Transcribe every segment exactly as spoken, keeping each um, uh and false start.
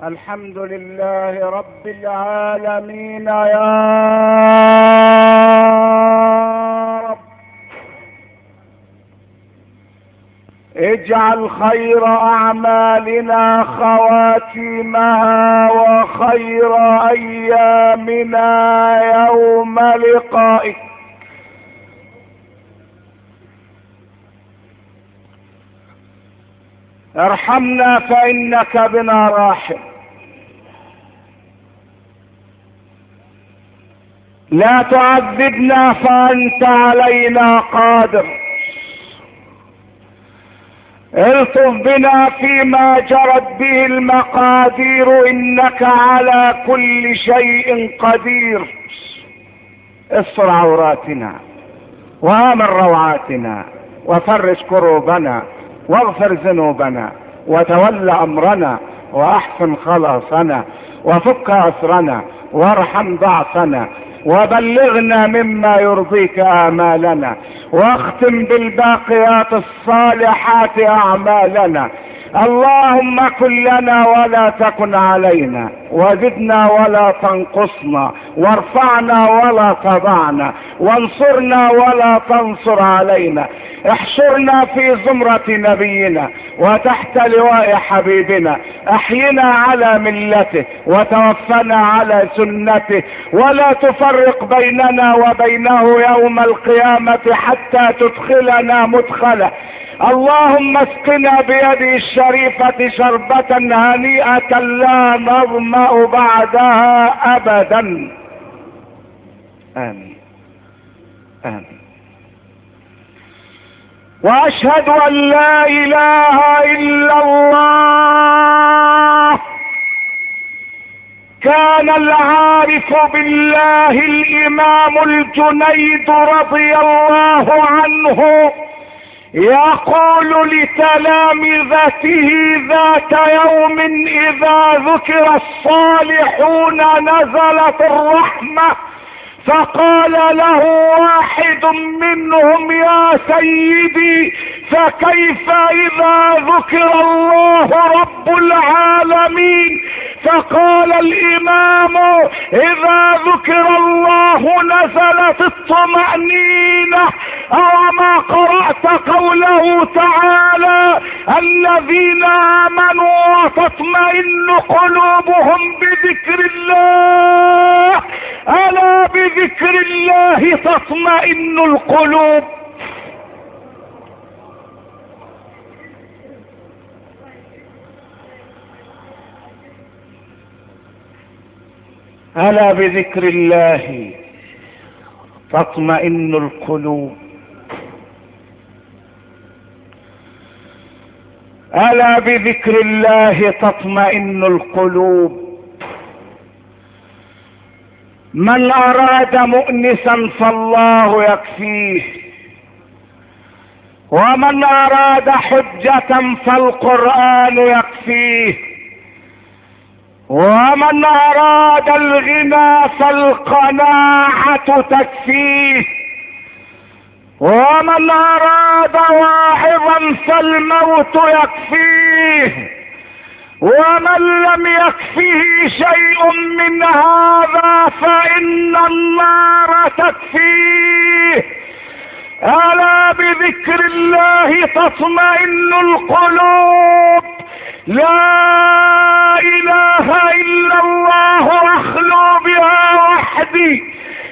الحمد لله رب العالمين يا رب. اجعل خير اعمالنا خواتيمها وخير ايامنا يوم لقائك. ارحمنا فانك بنا راحم، لا تعذبنا فانت علينا قادر. الطف بنا فيما جرت به المقادير انك على كل شيء قدير. استر عوراتنا وامن روعاتنا وفرج كروبنا واغفر ذنوبنا وتول امرنا واحسن خلاصنا وفك اسرنا وارحم ضعفنا وبلغنا مما يرضيك آمالنا واختم بالباقيات الصالحات أعمالنا. اللهم كن لنا ولا تكن علينا، وزدنا ولا تنقصنا، وارفعنا ولا تضعنا، وانصرنا ولا تنصر علينا. احشرنا في زمرة نبينا وتحت لواء حبيبنا. احينا على ملته وتوفنا على سنته، ولا تفرق بيننا وبينه يوم القيامة حتى تدخلنا مدخله. اللهم اسقنا بيده الشريفة شربة هنيئة لا نظمأ بعدها ابدا. امين امين. واشهد ان لا اله الا الله. كان العارف بالله الامام الجنيد رضي الله عنه يقول لتلامذته ذات يوم اذا ذكر الصالحون نزلت الرحمة، فقال له واحد منهم يا سيدي فكيف اذا ذكر الله رب العالمين؟ فقال الامام اذا ذكر الله نزلت الطمأنينة. اوما قرأت قوله تعالى الذين امنوا وتطمئن قلوبهم بذكر الله؟ الا بذكر الله تطمئن القلوب. ألا بذكر الله تطمئن القلوب. ألا بذكر الله تطمئن القلوب. من أراد مؤنسا فالله يكفيه، ومن أراد حجة فالقرآن يكفيه، ومن اراد الغنى فالقناعة تكفيه، ومن اراد واعظا فالموت يكفيه، ومن لم يكفيه شيء من هذا فان النار تكفيه. الا بذكر الله تطمئن القلوب. لا اله الا الله اخلو بها وحدي،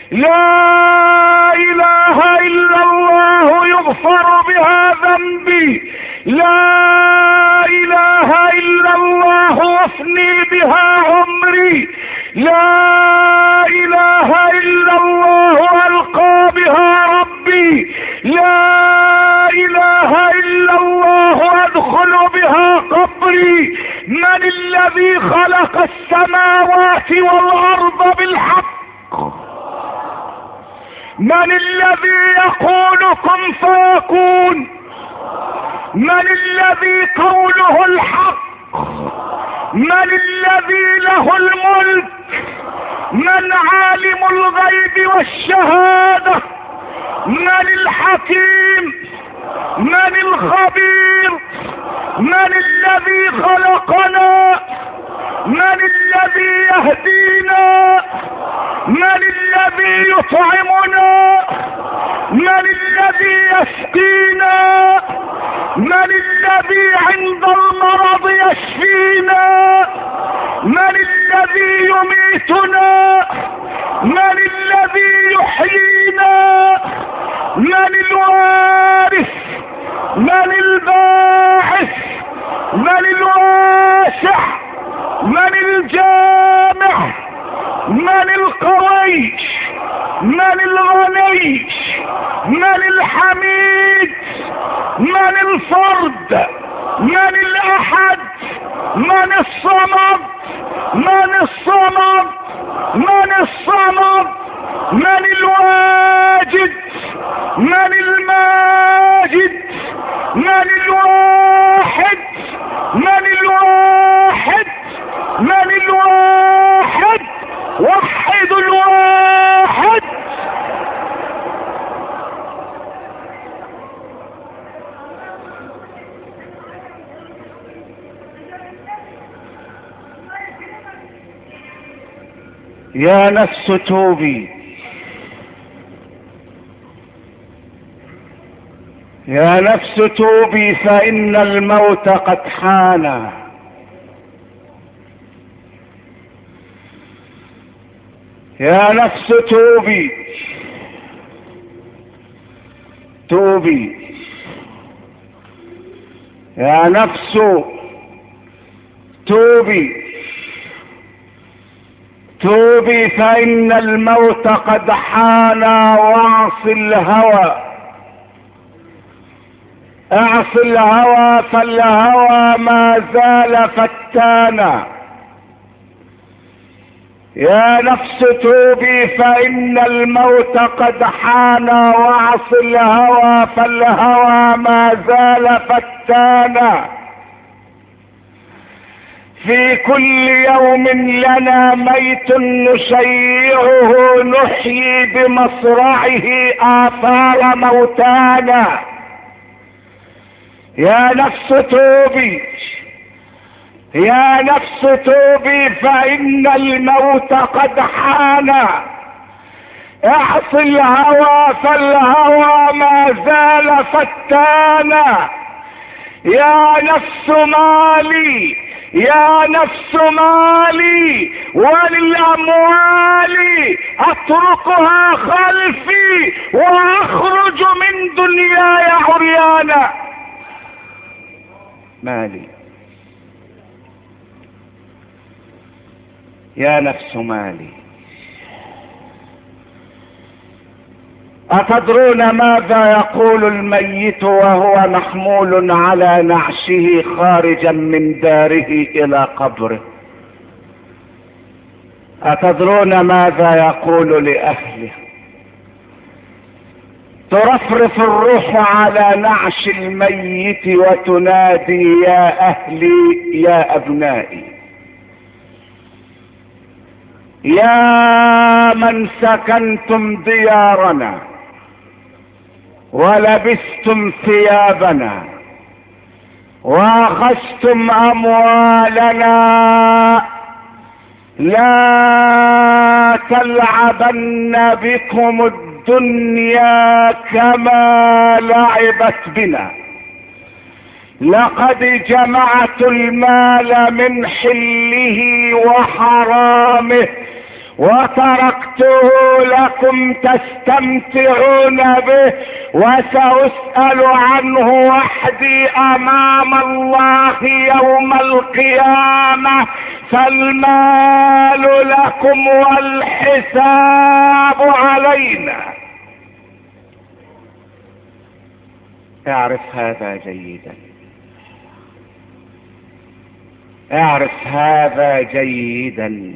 لا اله الا الله يغفر بها ذنبي، لا اله الا الله افني بها عمري، لا اله الا الله القى بها ربي، لا اله الا الله ادخل بها قبري. من الذي خلق السماوات والارض بالحق؟ من الذي يقول كن فيكون؟ من الذي قوله الحق؟ من الذي له الملك؟ من عالم الغيب والشهادة؟ من الحكيم؟ من الخبير؟ من الذي خلقنا؟ من الذي يهدينا؟ من الذي يطعمنا؟ من الذي يسقينا؟ من الذي عند المرض يشفينا؟ من الذي يميتنا؟ من الذي يحيينا؟ من الوارث؟ من الباعث؟ من الواسع؟ من الجامع؟ من القوي؟ من الغني؟ من الحميد؟ من الفرد؟ من الاحد؟ من الصمد؟ من الصمد؟ من الصمد؟ من الواجد؟ من الماجد؟ من الواحد؟ من الواحد؟ من الواحد؟ وحد الواحد. يا نفس توبي، يا نفس توبي فإن الموت قد حان. يا نفس توبي، توبي يا نفس توبي، توبي فإن الموت قد حان. واعص الهوى، اعص الهوى فالهوى ما زال فتانا. يا نفس توبي فإن الموت قد حان. واعص الهوى فالهوى ما زال فتانا. في كل يوم لنا ميت نشيعه، نحيي بمصرعه آثار موتانا. يا نفس توبي، يا نفس توبي فإن الموت قد حان. اعص الهوى فالهوى ما زال فتانا. يا نفس مالي، يا نفس مالي وللأموال أتركها خلفي وأخرج من دنياي عريانا. مالي، يا نفس مالي. أتدرون ماذا يقول الميت وهو محمول على نعشه خارجا من داره إلى قبره؟ أتدرون ماذا يقول لأهله؟ ترفرف الروح على نعش الميت وتنادي يا أهلي يا أبنائي، يا من سكنتم ديارنا ولبستم ثيابنا واخذتم اموالنا، لا تلعبن بكم الدنيا كما لعبت بنا. لقد جمعت المال من حله وحرامه وتركته لكم تستمتعون به، وسأسأل عنه وحدي امام الله يوم القيامة، فالمال لكم والحساب علينا. اعرف هذا جيدا، اعرف هذا جيدا،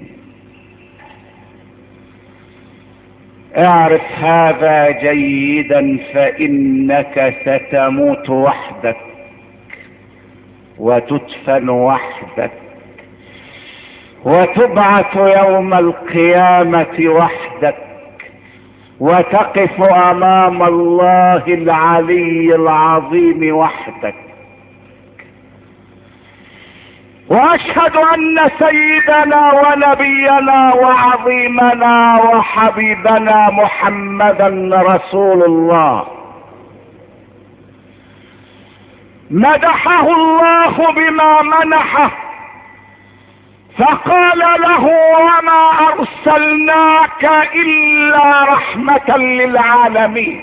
اعرف هذا جيدا، فإنك ستموت وحدك وتدفن وحدك وتبعث يوم القيامة وحدك وتقف أمام الله العلي العظيم وحدك. واشهد ان سيدنا ونبينا وعظيمنا وحبيبنا محمدا رسول الله مدحه الله بما منحه، فقال له وما ارسلناك الا رحمة للعالمين.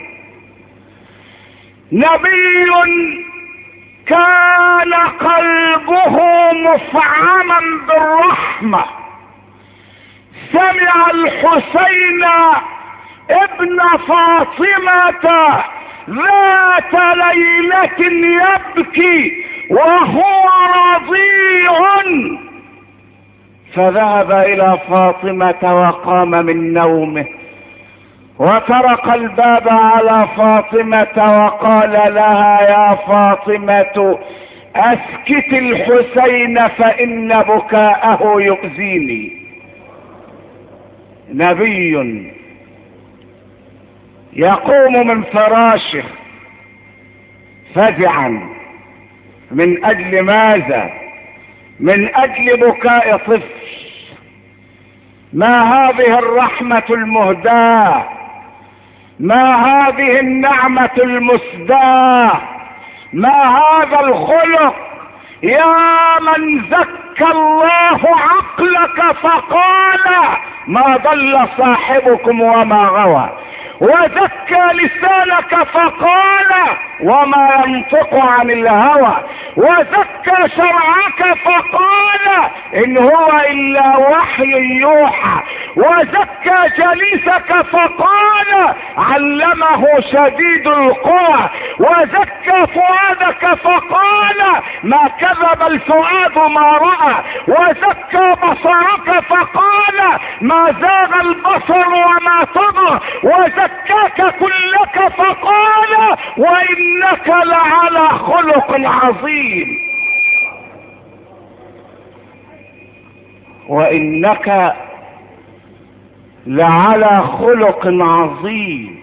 نبي كان قلبه مفعما بالرحمة، سمع الحسين ابن فاطمة ذات ليلة يبكي وهو رضيع، فذهب الى فاطمة وقام من نومه وطرق الباب على فاطمة وقال لها يا فاطمة اسكت الحسين فان بكاءه يؤذيني. نبي يقوم من فراشه فزعا من اجل ماذا؟ من اجل بكاء طفل. ما هذه الرحمة المهداة؟ ما هذه النعمة المسداة؟ ما هذا الخلق؟ يا من زكى الله عقلك فقال ما ضل صاحبكم وما غوى، وزكى لسانك فقال وما ينطق عن الهوى، وزكى شرعك فقال ان هو الا وحي يوحى، وزكى جليسك فقال علمه شديد القوى، وزكى فؤادك فقال ما كذب الفؤاد ما رأى، وزكى بصرك فقال ما زاغ البصر وما طغى، وزكاك كلك فقال وإنك لعلى خلق عظيم. وإنك لعلى خلق عظيم.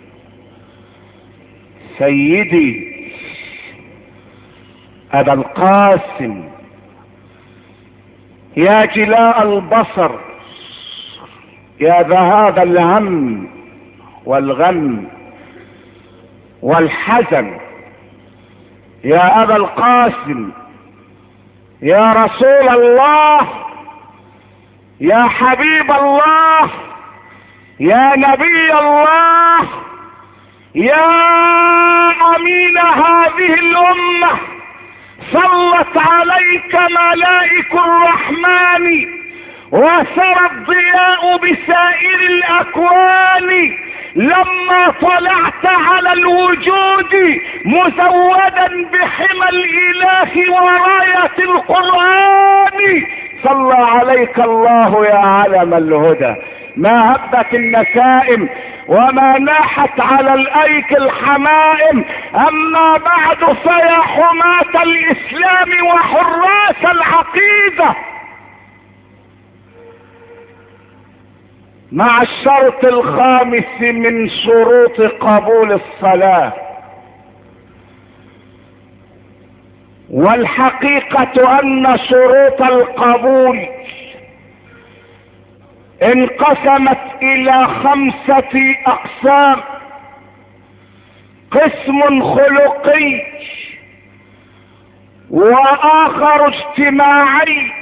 سيدي أبا القاسم يا جلاء البصر، يا ذهاب الهم والغم والحزن، يا أبا القاسم، يا رسول الله، يا حبيب الله، يا نبي الله، يا أمين هذه الأمة، صلت عليك ملائك الرحمن وسرى الضياء بسائر الأكوان لما طلعت على الوجود مزودا بحمى الإله وراية القرآن. صلى عليك الله يا علم الهدى. ما هبت النسائم وما ناحت على الايك الحمائم، اما بعد فيا حماة الاسلام وحراس العقيدة، مع الشرط الخامس من شروط قبول الصلاة، والحقيقة ان شروط القبول انقسمت الى خمسة اقسام: قسم خلقي، واخر اجتماعي،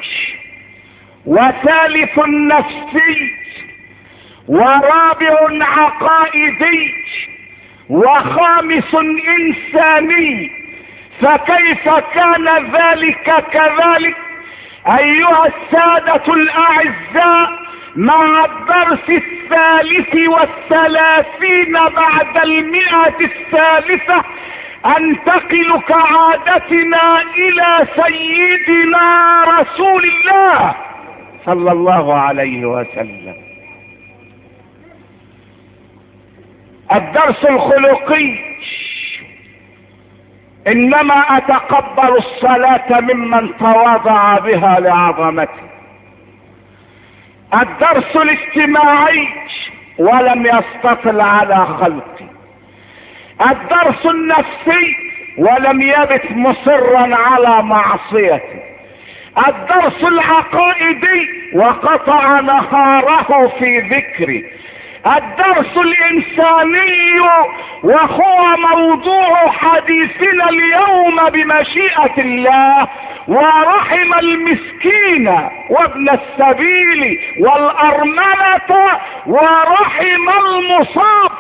وثالث نفسي، ورابع عقائدي، وخامس انساني. فكيف كان ذلك كذلك ايها السادة الاعزاء مع الدرس الثالث والثلاثين بعد المئة الثالثة انتقل كعادتنا الى سيدنا رسول الله صلى الله عليه وسلم. الدرس الخلقي: انما اتقبل الصلاة ممن تواضع بها لعظمته. الدرس الاجتماعي: ولم يستطل على خلقي. الدرس النفسي: ولم يبت مصرا على معصيته. الدرس العقائدي وقطع نهاره في ذكره. الدرس الانساني وهو موضوع حديثنا اليوم بمشيئة الله، ورحم المسكين وابن السبيل والارملة ورحم المصاب.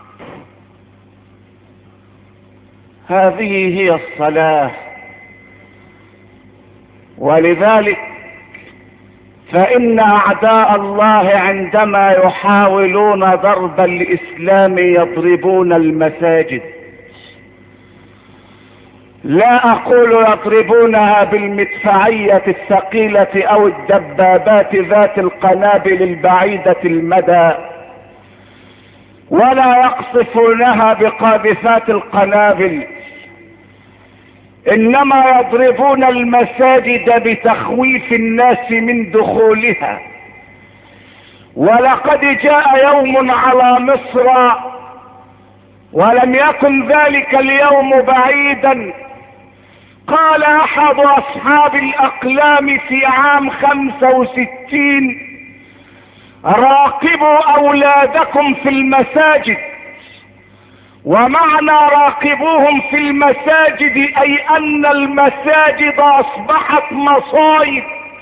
هذه هي الصلاة. ولذلك فإن أعداء الله عندما يحاولون ضرب الإسلام يضربون المساجد. لا أقول يضربونها بالمدفعية الثقيلة أو الدبابات ذات القنابل البعيدة المدى، ولا يقصفونها بقاذفات القنابل، انما يضربون المساجد بتخويف الناس من دخولها. ولقد جاء يوم على مصر ولم يكن ذلك اليوم بعيدا، قال احد اصحاب الاقلام في عام خمسة وستين: راقبوا اولادكم في المساجد. ومعنى راقبوهم في المساجد اي ان المساجد اصبحت مصايد،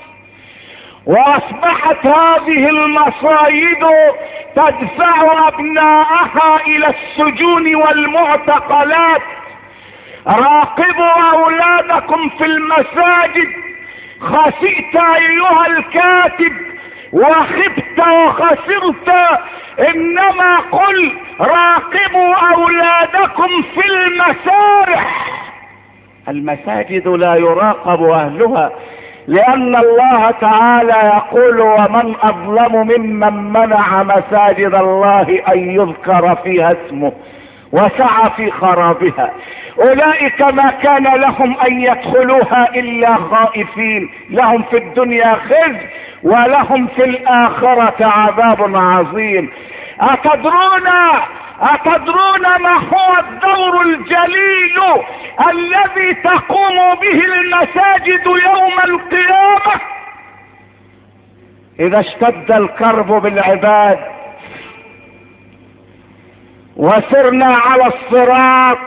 واصبحت هذه المصايد تدفع ابناءها الى السجون والمعتقلات. راقبوا اولادكم في المساجد. خسئت ايها الكاتب وخبت وخسرت، انما قل راقبوا اولادكم في المسارح. المساجد لا يراقب اهلها، لان الله تعالى يقول: ومن اظلم ممن منع مساجد الله ان يذكر فيها اسمه وسعى في خرابها. اولئك ما كان لهم ان يدخلوها الا خائفين، لهم في الدنيا خزي ولهم في الاخرة عذاب عظيم. اتدرون اتدرون ما هو الدور الجليل الذي تقوم به المساجد يوم القيامة؟ اذا اشتد الكرب بالعباد وسرنا على الصراط،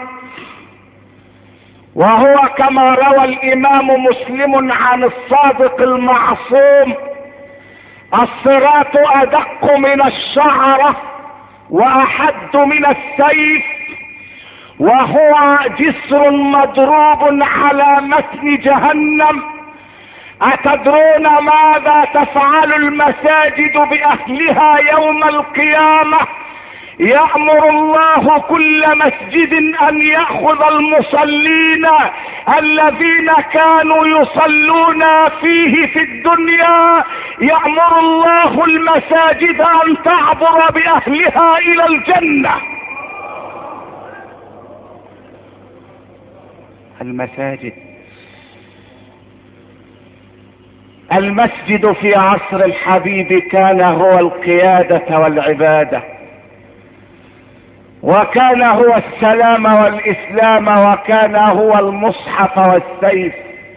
وهو كما روى الامام مسلم عن الصادق المعصوم: الصراط ادق من الشعرة واحد من السيف، وهو جسر مضروب على متن جهنم. اتدرون ماذا تفعل المساجد باهلها يوم القيامة؟ يأمر الله كل مسجد ان يأخذ المصلين الذين كانوا يصلون فيه في الدنيا، يأمر الله المساجد ان تعبر باهلها الى الجنة. المساجد، المسجد في عصر الحبيب كان هو القيادة والعبادة، وكان هو السلام والاسلام، وكان هو المصحف والسيف.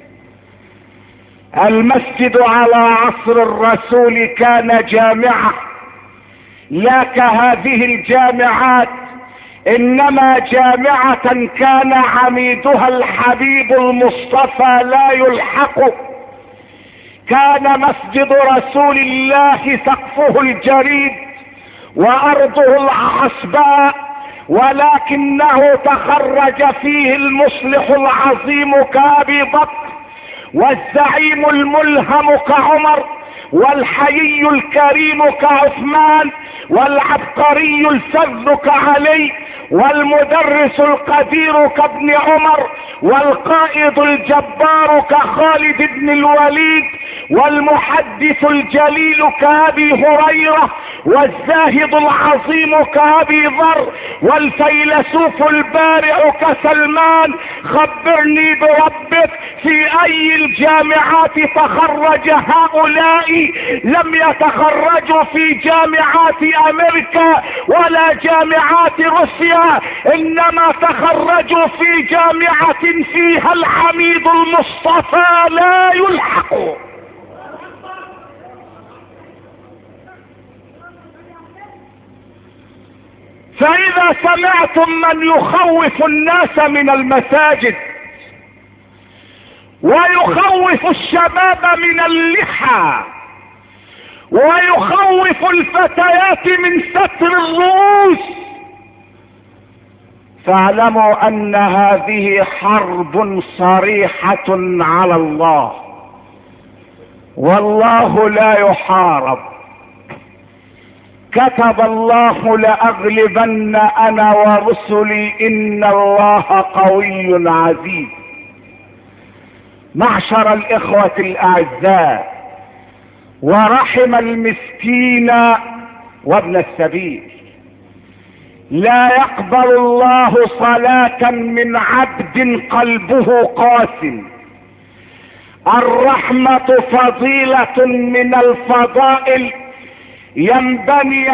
المسجد على عصر الرسول كان جامعة، لا كهذه الجامعات، انما جامعة كان عميدها الحبيب المصطفى لا يلحق. كان مسجد رسول الله سقفه الجريد وارضه العصباء، ولكنه تخرج فيه المصلح العظيم كأبي بكر، والزعيم الملهم كعمر، والحيي الكريم كعثمان، والعبقري الفذ كعلي، والمدرس القدير كابن عمر، والقائد الجبار كخالد بن الوليد، والمحدث الجليل كأبي هريرة، والزاهد العظيم كأبي ذر والفيلسوف البارع كسلمان. خبرني بربك، في اي الجامعات تخرج هؤلاء؟ لم يتخرجوا في جامعات امريكا ولا جامعات روسيا، انما تخرجوا في جامعة فيها الحميد المصطفى لا يلحق. فاذا سمعتم من يخوف الناس من المساجد ويخوف الشباب من اللحى ويخوف الفتيات من ستر الرؤوس، فاعلموا ان هذه حرب صريحة على الله، والله لا يحارب. كتب الله لأغلبن انا ورسلي ان الله قوي عزيز. معشر الاخوة الاعزاء، ورحم المسكين وابن السبيل، لا يقبل الله صلاة من عبد قلبه قاس. الرحمة فضيلة من الفضائل ينبني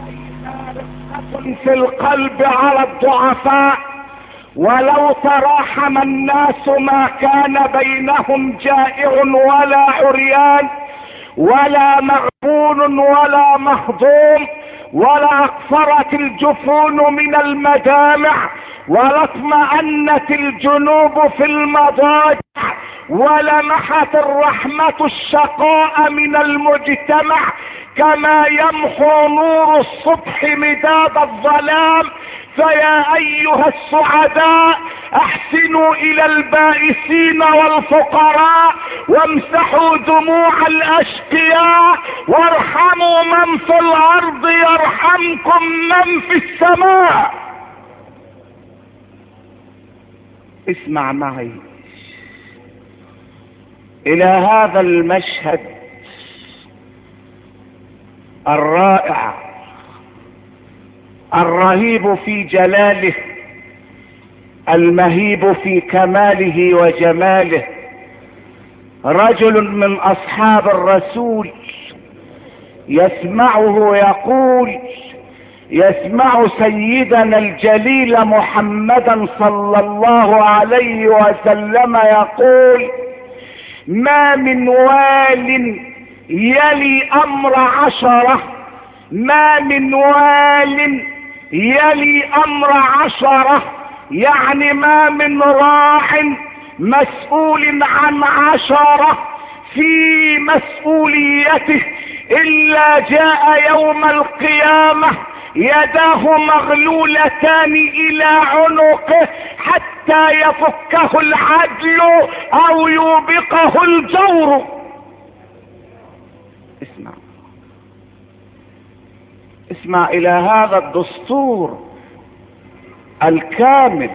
في القلب على الضعفاء، ولو تراحم الناس ما كان بينهم جائع ولا عريان ولا مغبون ولا مهضوم، ولا اقصرت الجفون من المدامع، ولا اطمأنت الجنوب في المضاجع، ولمحت الرحمة الشقاء من المجتمع، كما يمحو نور الصبح مداد الظلام. فيا ايها السعداء، احسنوا الى البائسين والفقراء، وامسحوا دموع الاشقياء، وارحموا من في الارض يرحمكم من في السماء. اسمع معي الى هذا المشهد الرائع الرهيب في جلاله، المهيب في كماله وجماله. رجل من اصحاب الرسول يسمعه يقول، يسمع سيدنا الجليل محمدا صلى الله عليه وسلم يقول: ما من وال يلي امر عشرة، ما من وال يلي امر عشرة، يعني ما من راع مسؤول عن عشرة في مسؤوليته الا جاء يوم القيامة يداه مغلولتان الى عنقه حتى يفكه العدل او يوبقه الجور. اسمع اسمع الى هذا الدستور الكامل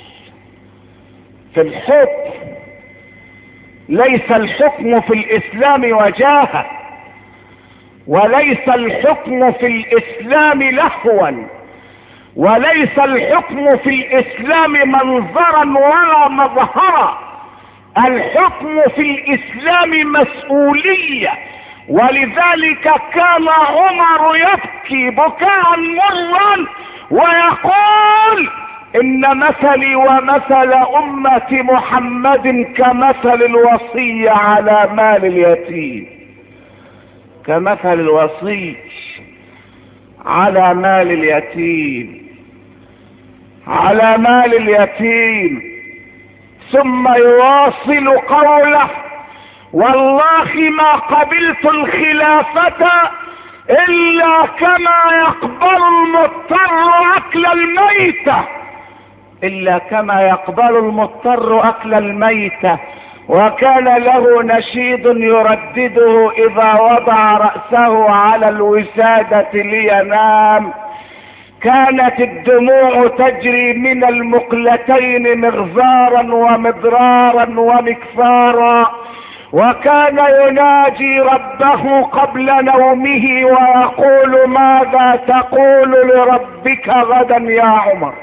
في الحكم. ليس الحكم في الاسلام وجاهة، وليس الحكم في الاسلام لهوا، وليس الحكم في الاسلام منظرا ولا مظهرا. الحكم في الاسلام مسؤولية، ولذلك كان عمر يبكي بكاء مرا ويقول: ان مثلي ومثل امة محمد كمثل الوصي على مال اليتيم، كمثل الوصي على مال اليتيم، على مال اليتيم. ثم يواصل قوله: والله ما قبلت الخلافة الا كما يقبل المضطر اكل الميتة، الا كما يقبل المضطر اكل الميتة. وكان له نشيد يردده اذا وضع رأسه على الوسادة لينام: كانت الدموع تجري من المقلتين مغزارا ومضرارا ومكفارا، وكان يناجي ربه قبل نومه ويقول ماذا تقول لربك غدا يا عمر؟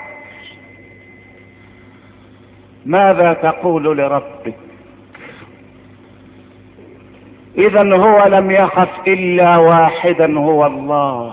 ماذا تقول لربك؟ اذا هو لم يخف الا واحدا هو الله.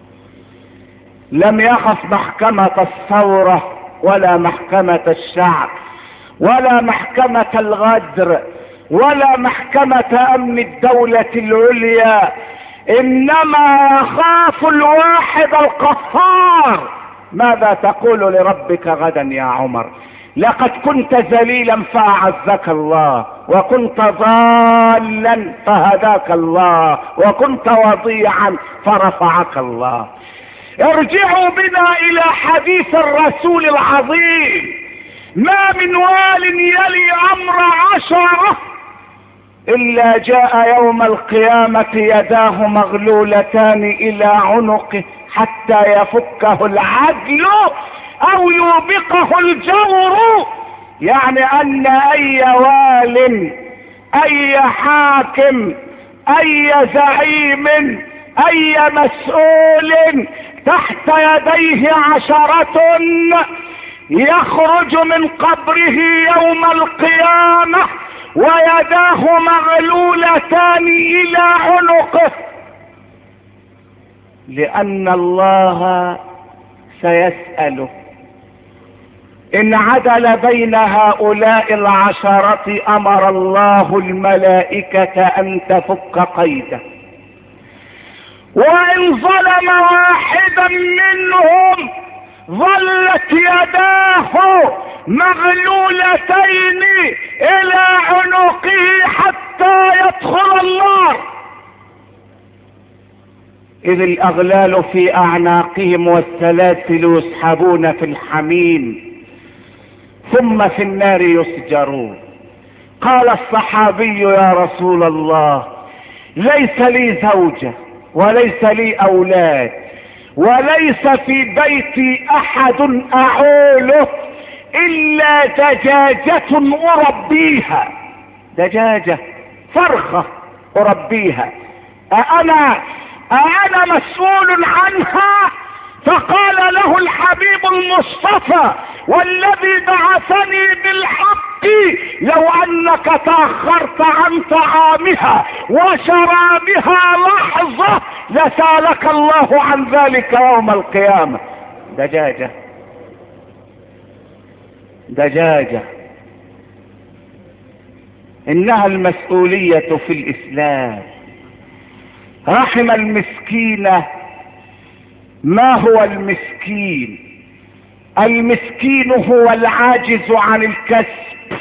لم يخف محكمة الثورة ولا محكمة الشعب ولا محكمة الغدر ولا محكمة امن الدولة العليا، انما يخاف الواحد القهار. ماذا تقول لربك غدا يا عمر؟ لقد كنت ذليلا فاعزك الله، وكنت ضالا فهداك الله، وكنت وضيعا فرفعك الله. ارجعوا بنا الى حديث الرسول العظيم: ما من وال يلي امر عشرة الا جاء يوم القيامة يداه مغلولتان الى عنقه حتى يفكه العدل او يوبقه الجور. يعني ان اي وال، اي حاكم، اي زعيم، اي مسؤول تحت يديه عشرة يخرج من قبره يوم القيامة ويداه مغلولتان الى عنقه، لان الله سيسأله. ان عدل بين هؤلاء العشرة امر الله الملائكة ان تفك قيده، وان ظلم واحدا منهم ظلت يداه مغلولتين الى عنقه حتى يدخل النار، اذ الاغلال في اعناقهم والسلاسل يسحبون في الحميم ثم في النار يسجرون. قال الصحابي: يا رسول الله، ليس لي زوجة وليس لي اولاد وليس في بيتي احد اعوله الا دجاجة اربيها، دجاجة فرخة اربيها، أأنا أأنا مسؤول عنها؟ فقال له الحبيب المصطفى: والذي بعثني بالحق لو انك تأخرت عن طعامها وشرابها لحظة لسألك الله عن ذلك يوم القيامة. دجاجة دجاجة انها المسؤولية في الاسلام. رحم المسكين. ما هو المسكين؟ المسكين هو العاجز عن الكسب،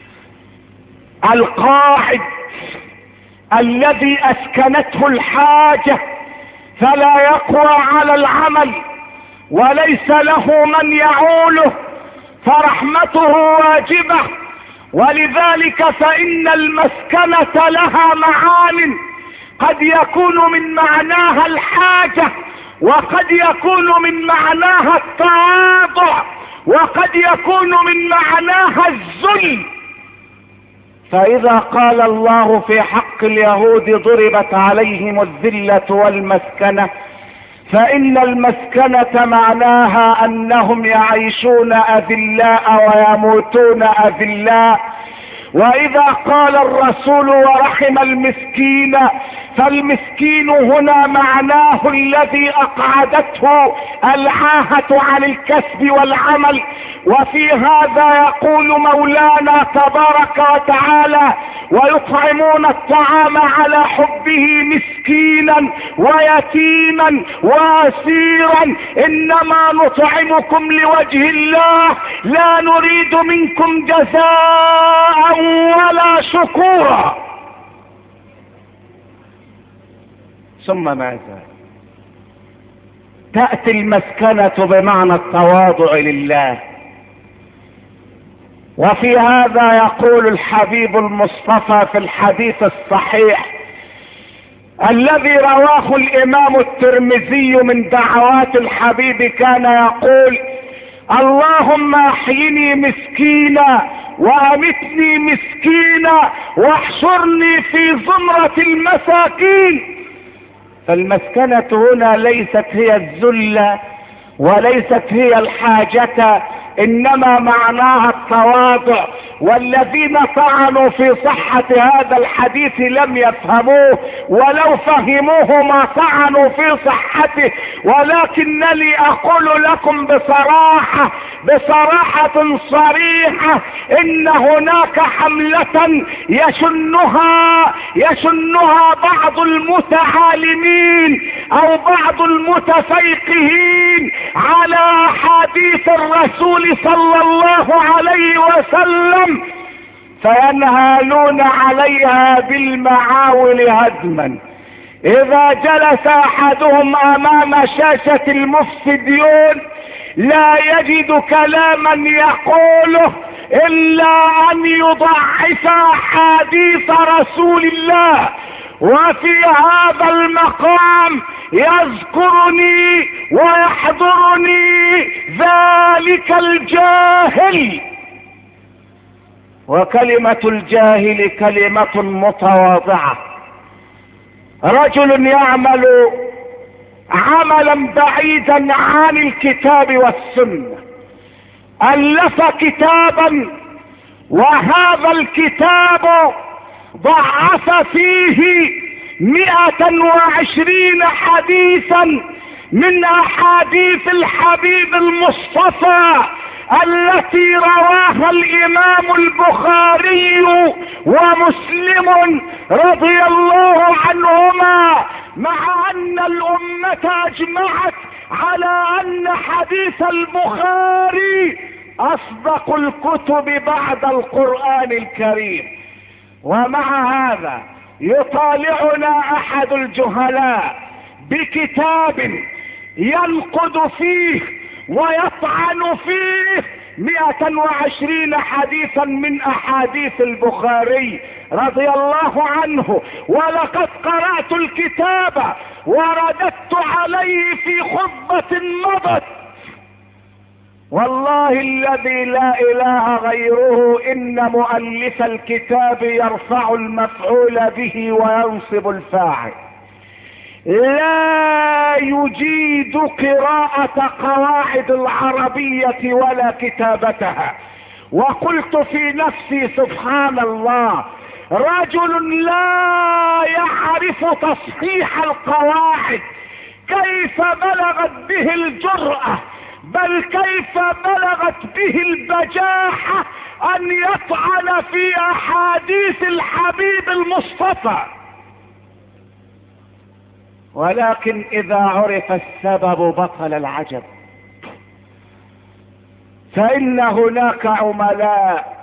القاعد الذي اسكنته الحاجة فلا يقوى على العمل وليس له من يعوله، فرحمته واجبة. ولذلك فإن المسكنة لها معان، قد يكون من معناها الحاجة، وقد يكون من معناها التواضع، وقد يكون من معناها الذل. فإذا قال الله في حق اليهود ضربت عليهم الذلة والمسكنة، فإن المسكنة معناها أنهم يعيشون أذلاء ويموتون أذلاء. وإذا قال الرسول ورحم المسكين، فالمسكين هنا معناه الذي أقعدته العاهة عن الكسب والعمل. وفي هذا يقول مولانا تبارك وتعالى: ويطعمون الطعام على حبه مسكينا ويتيما واسيرا انما نطعمكم لوجه الله لا نريد منكم جزاء ولا شكورا. ثم ماذا؟ تأتي المسكنة بمعنى التواضع لله. وفي هذا يقول الحبيب المصطفى في الحديث الصحيح الذي رواه الامام الترمذي من دعوات الحبيب، كان يقول: اللهم احيني مسكينا وامتني مسكينا واحشرني في زمرة المساكين. فالمسكنة هنا ليست هي الذلة وليست هي الحاجة، انما معناها التواضع. والذين طعنوا في صحة هذا الحديث لم يفهموه، ولو فهموه ما طعنوا في صحته. ولكنني اقول لكم بصراحة بصراحة صريحة ان هناك حملة يشنها يشنها بعض المتعالمين او بعض المتفيقهين على احاديث الرسول صلى الله عليه وسلم، فينهالون عليها بالمعاول هدما. اذا جلس احدهم امام شاشة المفسديون لا يجد كلاما يقوله الا ان يضعف احاديث رسول الله. وفي هذا المقام يذكرني ويحضرني ذلك الجاهل، وكلمة الجاهل كلمة متواضعة. رجل يعمل عملا بعيدا عن الكتاب والسنة، ألف كتابا وهذا الكتاب ضعف فيه مئة وعشرين حديثا من احاديث الحبيب المصطفى التي رواها الامام البخاري ومسلم رضي الله عنهما، مع ان الامة اجمعت على ان حديث البخاري اصدق الكتب بعد القرآن الكريم. ومع هذا يطالعنا احد الجهلاء بكتاب ينقد فيه ويطعن فيه مئة وعشرين حديثا من احاديث البخاري رضي الله عنه. ولقد قرأت الكتاب ورددت عليه في خطبة مضت، والله الذي لا اله غيره ان مؤلف الكتاب يرفع المفعول به وينصب الفاعل، لا يجيد قراءة قواعد العربية ولا كتابتها. وقلت في نفسي سبحان الله، رجل لا يعرف تصحيح القواعد، كيف بلغت به الجرأة بل كيف بلغت به البجاحة ان يطعن في احاديث الحبيب المصطفى. ولكن اذا عرف السبب بطل العجب، فان هناك عملاء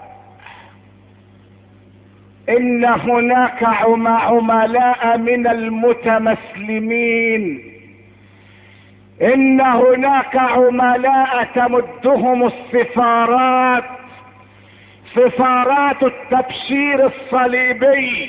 ان هناك عملاء من المتمسلمين، ان هناك عملاء تمدهم السفارات، سفارات التبشير الصليبي،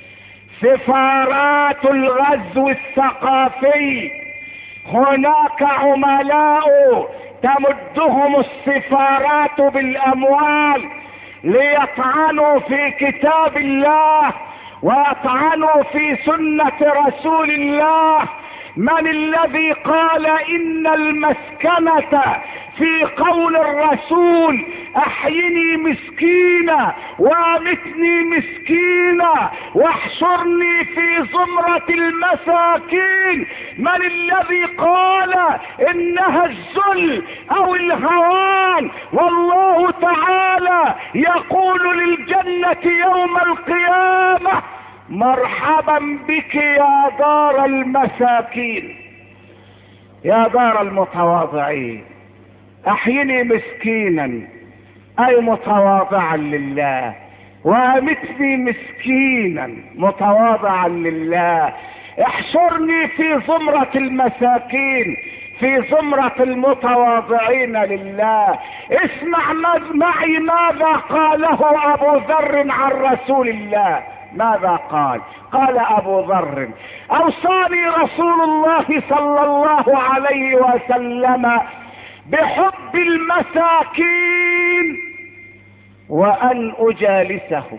سفارات الغزو الثقافي. هناك عملاء تمدهم السفارات بالاموال ليطعنوا في كتاب الله ويطعنوا في سنة رسول الله. من الذي قال ان المسكنة في قول الرسول احيني مسكينة وامتني مسكينة واحشرني في زمرة المساكين؟ من الذي قال انها الذل او الهوان؟ والله تعالى يقول للجنة يوم القيامة مرحبا بك يا دار المساكين، يا دار المتواضعين. احيني مسكينا اي متواضعا لله، وامتني مسكينا متواضعا لله، احشرني في زمرة المساكين، في زمرة المتواضعين لله. اسمع معي ماذا قاله ابو ذر عن رسول الله. ماذا قال؟ قال ابو ذر: اوصاني رسول الله صلى الله عليه وسلم بحب المساكين وأن أجالسهم.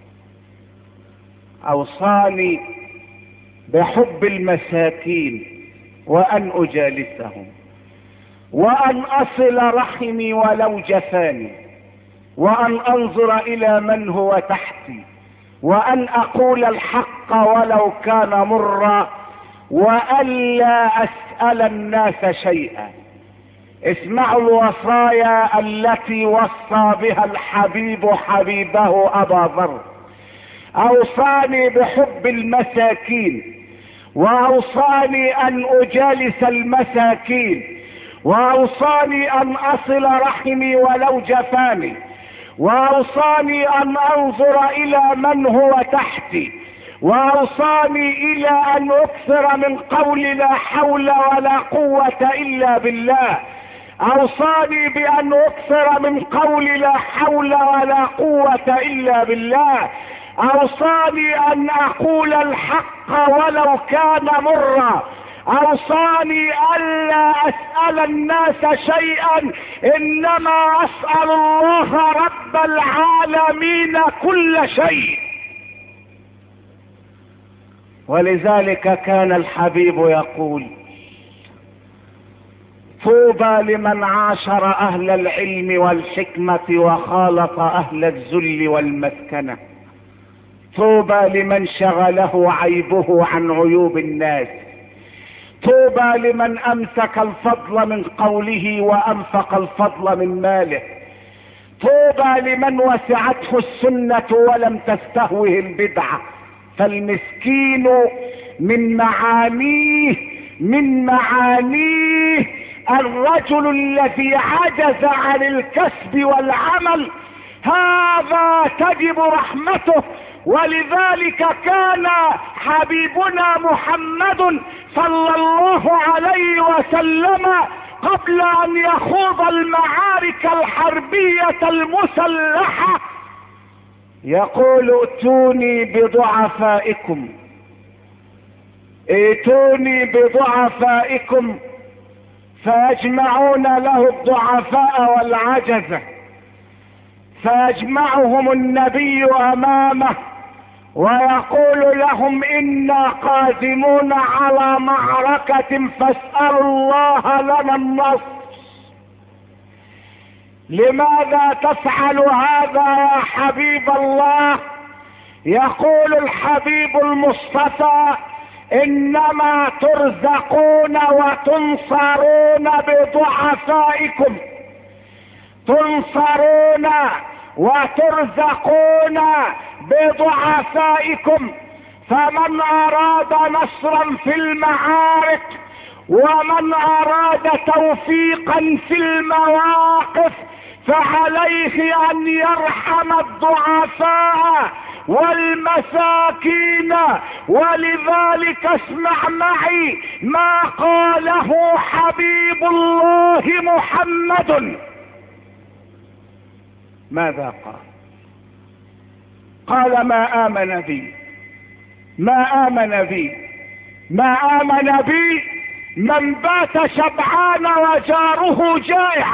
أوصاني بحب المساكين وأن أجالسهم، وأن أصل رحمي ولو جفاني، وأن أنظر إلى من هو تحتي، وأن أقول الحق ولو كان مرا، وألا أسأل الناس شيئا. اسمعوا الوصايا التي وصى بها الحبيب حبيبه أبا ذر. أوصاني بحب المساكين، وأوصاني أن أجالس المساكين، وأوصاني أن أصل رحمي ولو جفاني، وأوصاني أن أنظر إلى من هو تحتي، وأوصاني إلى أن أكثر من قول لا حول ولا قوة إلا بالله. أوصاني بأن أكثر من قول لا حول ولا قوة إلا بالله. أوصاني أن أقول الحق ولو كان مرا. أوصاني ألا أسأل الناس شيئا، إنما أسأل الله رب العالمين كل شيء. ولذلك كان الحبيب يقول: طوبى لمن عاشر أهل العلم والحكمة وخالط أهل الذل والمسكنة. طوبى لمن شغله عيبه عن عيوب الناس. طوبى لمن أمسك الفضل من قوله وأنفق الفضل من ماله. طوبى لمن وسعته السنة ولم تستهوه البدعة. فالمسكين من معانيه من معانيه الرجل الذي عجز عن الكسب والعمل، هذا تجب رحمته. ولذلك كان حبيبنا محمد صلى الله عليه وسلم قبل ان يخوض المعارك الحربية المسلحة يقول: ائتوني بضعفائكم، ائتوني بضعفائكم، فيجمعون له الضعفاء والعجزة، فيجمعهم النبي امامه ويقول لهم: إنا قادمون على معركة فاسألوا الله لنا النصر. لماذا تفعل هذا يا حبيب الله؟ يقول الحبيب المصطفى: إنما ترزقون وتنصرون بضعفائكم، تنصرون وترزقون بضعفائكم. فمن أراد نصرا في المعارك ومن أراد توفيقا في المواقف فعليه أن يرحم الضعفاء والمساكين. ولذلك اسمع معي ما قاله حبيب الله محمد. ماذا قال؟ قال: ما آمن بي ما آمن بي ما آمن بي من بات شبعان وجاره جائع.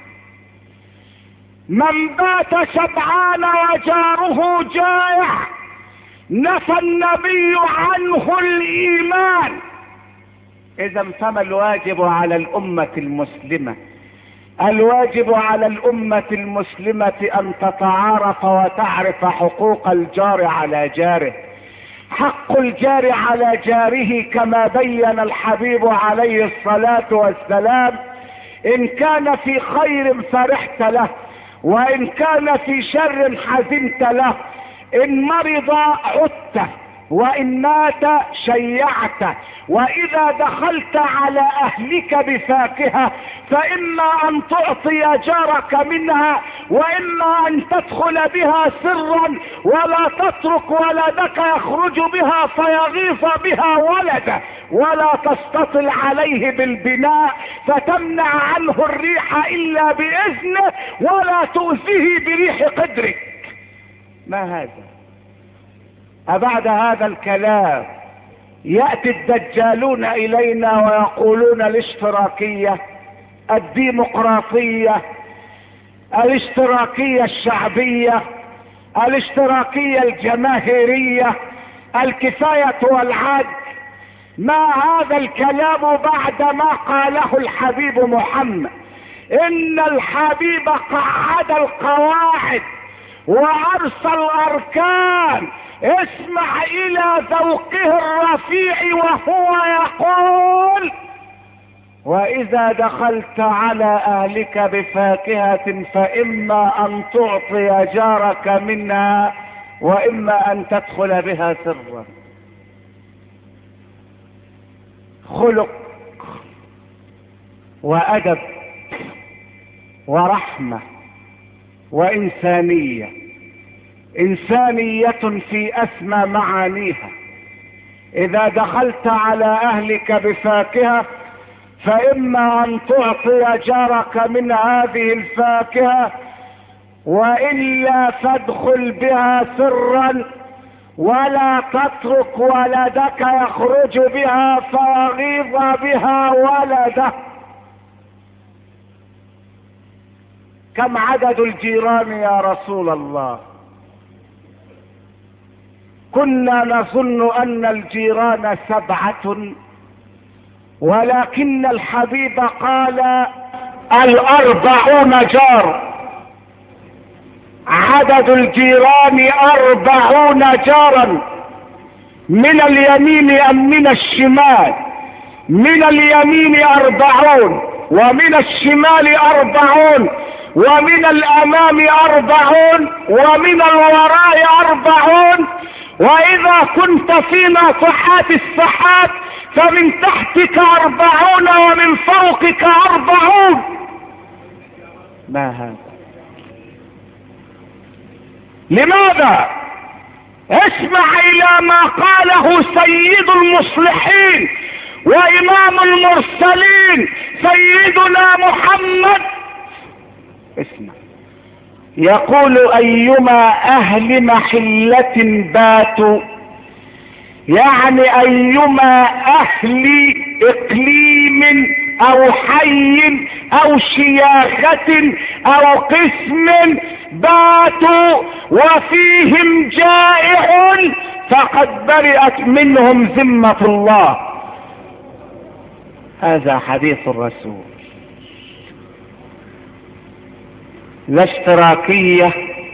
من بات شبعان وجاره جائع نفى النبي عنه الإيمان. إذا فما الواجب على الأمة المسلمة؟ الواجب على الأمة المسلمة أن تتعارف وتعرف حقوق الجار على جاره. حق الجار على جاره كما بين الحبيب عليه الصلاة والسلام: إن كان في خير فرحت له، وإن كان في شر حزنت له. إن مرض عدته، وإن مات شيعته. وإذا دخلت على أهلك بفاكهة فإما أن تعطي جارك منها، وإما أن تدخل بها سرا ولا تترك ولدك يخرج بها فيغيظ بها ولده، ولا تستطل عليه بالبناء فتمنع عنه الريح إلا بإذنه، ولا تؤذيه بريح قدرك. ما هذا؟ أبعد هذا الكلام يأتي الدجالون إلينا ويقولون الاشتراكية، الديمقراطية، الاشتراكية الشعبية، الاشتراكية الجماهيرية، الكفاية والعدل. ما هذا الكلام بعد ما قاله الحبيب محمد؟ ان الحبيب قعد القواعد وارسى الاركان. اسمع الى ذوقه الرفيع وهو يقول: واذا دخلت على اهلك بفاكهة فاما ان تعطي جارك منها واما ان تدخل بها سرا. خلق وادب ورحمة وانسانية، انسانية في اسمى معانيها. اذا دخلت على اهلك بفاكهة فاما ان تعطي جارك من هذه الفاكهة والا فادخل بها سرا، ولا تترك ولدك يخرج بها فيغيظ بها ولده. كم عدد الجيران يا رسول الله؟ كنا نظن ان الجيران سبعة، ولكن الحبيب قال الاربعون جار. عدد الجيران اربعون جارا، من اليمين ام من الشمال؟ من اليمين اربعون، ومن الشمال اربعون، ومن الامام اربعون، ومن الوراء اربعون. واذا كنت في ناصحات السحاب فمن تحتك اربعون ومن فوقك اربعون. ما هذا؟ لماذا؟ اسمع الى ما قاله سيد المصلحين وامام المرسلين سيدنا محمد. اسمع، يقول ايما اهل محلة باتوا، يعني ايما اهل اقليم او حي او شياخة او قسم باتوا وفيهم جائع فقد برئت منهم ذمة الله. هذا حديث الرسول. لا اشتراكية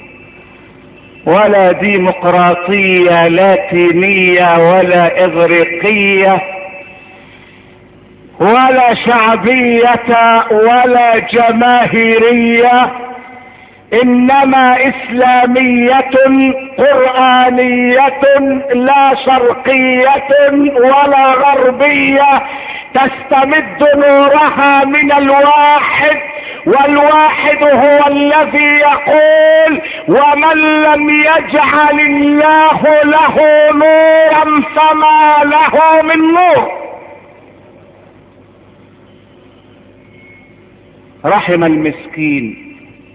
ولا ديمقراطية لاتينية ولا اغريقية ولا شعبية ولا جماهيرية، انما اسلامية قرآنية لا شرقية ولا غربية، تستمد نورها من الواحد، والواحد هو الذي يقول: ومن لم يجعل الله له نورا فما له من نور. رحم المسكين.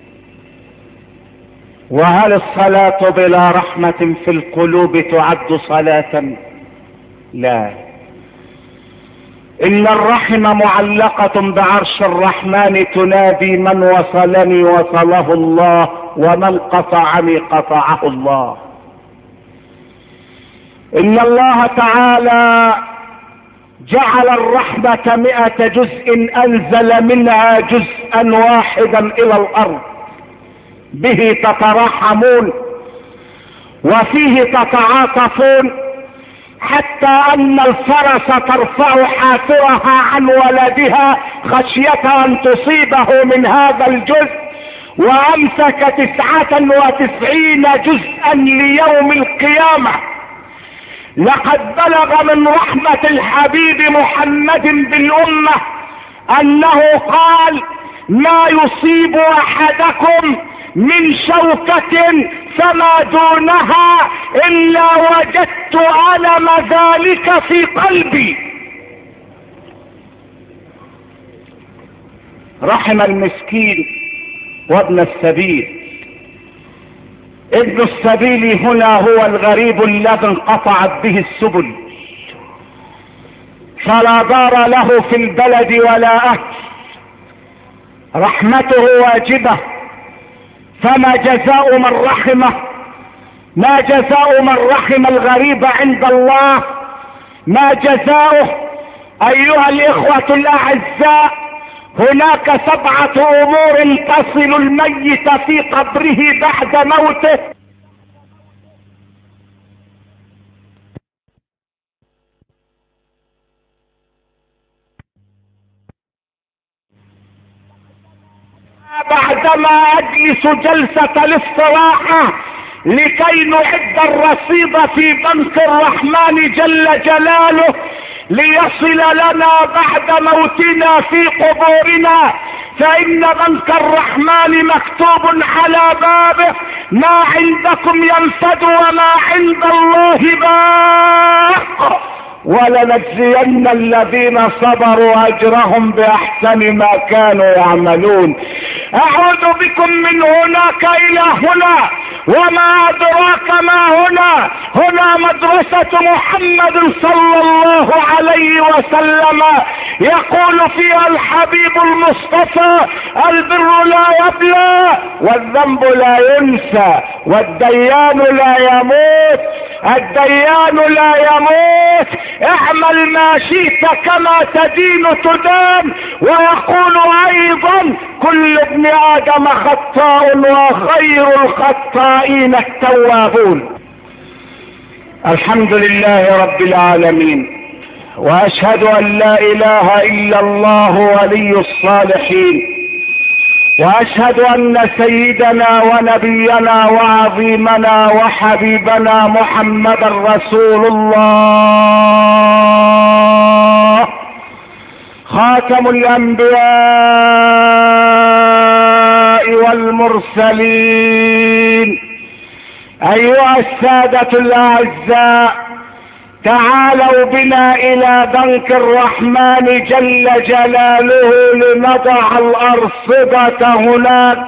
وهل الصلاة بلا رحمة في القلوب تعد صلاة؟ لا. ان الرحم معلقة بعرش الرحمن تنادي: من وصلني وصله الله، ومن قطعني قطعه الله. ان الله تعالى جعل الرحمة مئة جزء انزل منها جزءا واحدا الى الارض، به تتراحمون وفيه تتعاطفون، حتى ان الفرس ترفع حافرها عن ولدها خشية ان تصيبه من هذا الجزء، وامسك تسعة وتسعين جزءا ليوم القيامة. لقد بلغ من رحمة الحبيب محمد بالامة انه قال: ما يصيب احدكم من شوكة فما دونها الا وجدت الم ذلك في قلبي. رحم المسكين وابن السبيل. ابن السبيل هنا هو الغريب الذي انقطعت به السبل، فلا دار له في البلد ولا اهل. رحمته واجبة فما جزاء من رحمه؟ ما جزاء من رحم الغريب عند الله؟ ما جزاؤه؟ ايها الاخوة الاعزاء، هناك سبعة امور تصل الميت في قبره بعد موته. بعدما اجلس جلسة الاستراحة لكي نعد الرصيد في بنك الرحمن جل جلاله ليصل لنا بعد موتنا في قبورنا، فإن بنك الرحمن مكتوب على بابه: ما عندكم ينفد وما عند الله باق، ولنجزين الذين صبروا اجرهم باحسن ما كانوا يعملون. اعود بكم من هناك الى هنا، وما ادراك ما هنا؟ هنا مدرسة محمد صلى الله عليه وسلم، يقول فيها الحبيب المصطفى: البر لا يبلى، والذنب لا ينسى، والديان لا يموت، الديان لا يموت، اعمل ما شئت كما تدين تدان. ويقول ايضا: كل ابن ادم خطاء وخير الخطائين التوابون. الحمد لله رب العالمين، واشهد ان لا اله الا الله ولي الصالحين، واشهد ان سيدنا ونبينا وعظيمنا وحبيبنا محمدا رسول الله، خاتم الانبياء والمرسلين. ايها السادة الاعزاء، تعالوا بنا الى بنك الرحمن جل جلاله لنضع الارصدة هناك،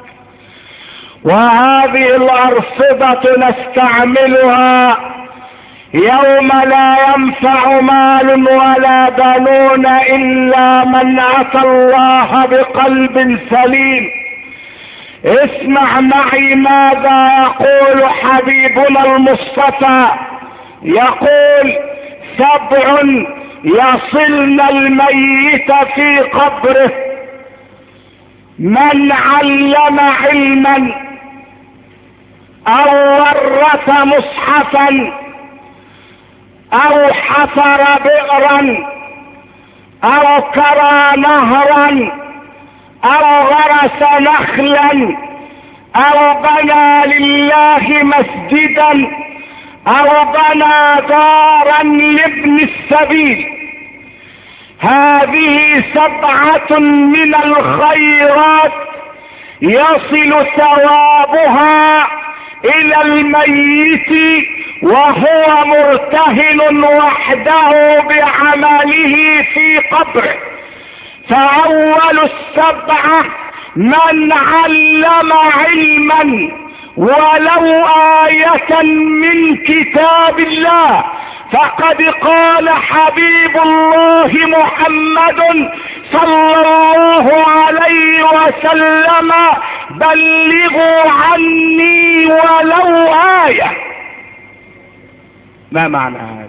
وهذه الارصدة نستعملها يوم لا ينفع مال ولا بنون الا من اتى الله بقلب سليم. اسمع معي ماذا يقول حبيبنا المصطفى، يقول: سبع يصلن الميت في قبره: من علم علما، او ورث مصحفا، او حفر بئرا، او كرى نهرا، او غرس نخلا، او بنى لله مسجدا، او بنى دارا لابن السبيل. هذه سبعة من الخيرات يصل ثوابها الى الميت وهو مرتهن وحده بعمله في قبره. فاول السبعة: من علم علما ولو آية من كتاب الله، فقد قال حبيب الله محمد صلى الله عليه وسلم: بلغوا عني ولو آية. ما معنى هذا؟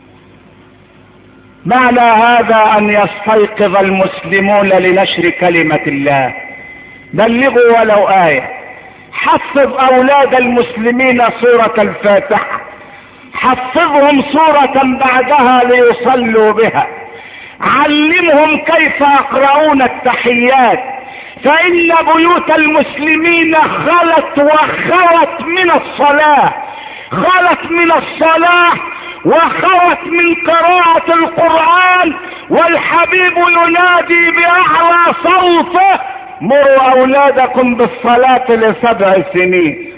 معنى هذا ان يستيقظ المسلمون لنشر كلمة الله. بلغوا ولو آية. حفظ اولاد المسلمين سورة الفاتحة، حفظهم سورة بعدها ليصلوا بها، علمهم كيف يقرؤون التحيات، فإن بيوت المسلمين خلت وخوت من الصلاة، خلت من الصلاة وخوت من قراءة القرآن، والحبيب ينادي بأعلى صوته: مروا أولادكم بالصلاة لسبع سنين.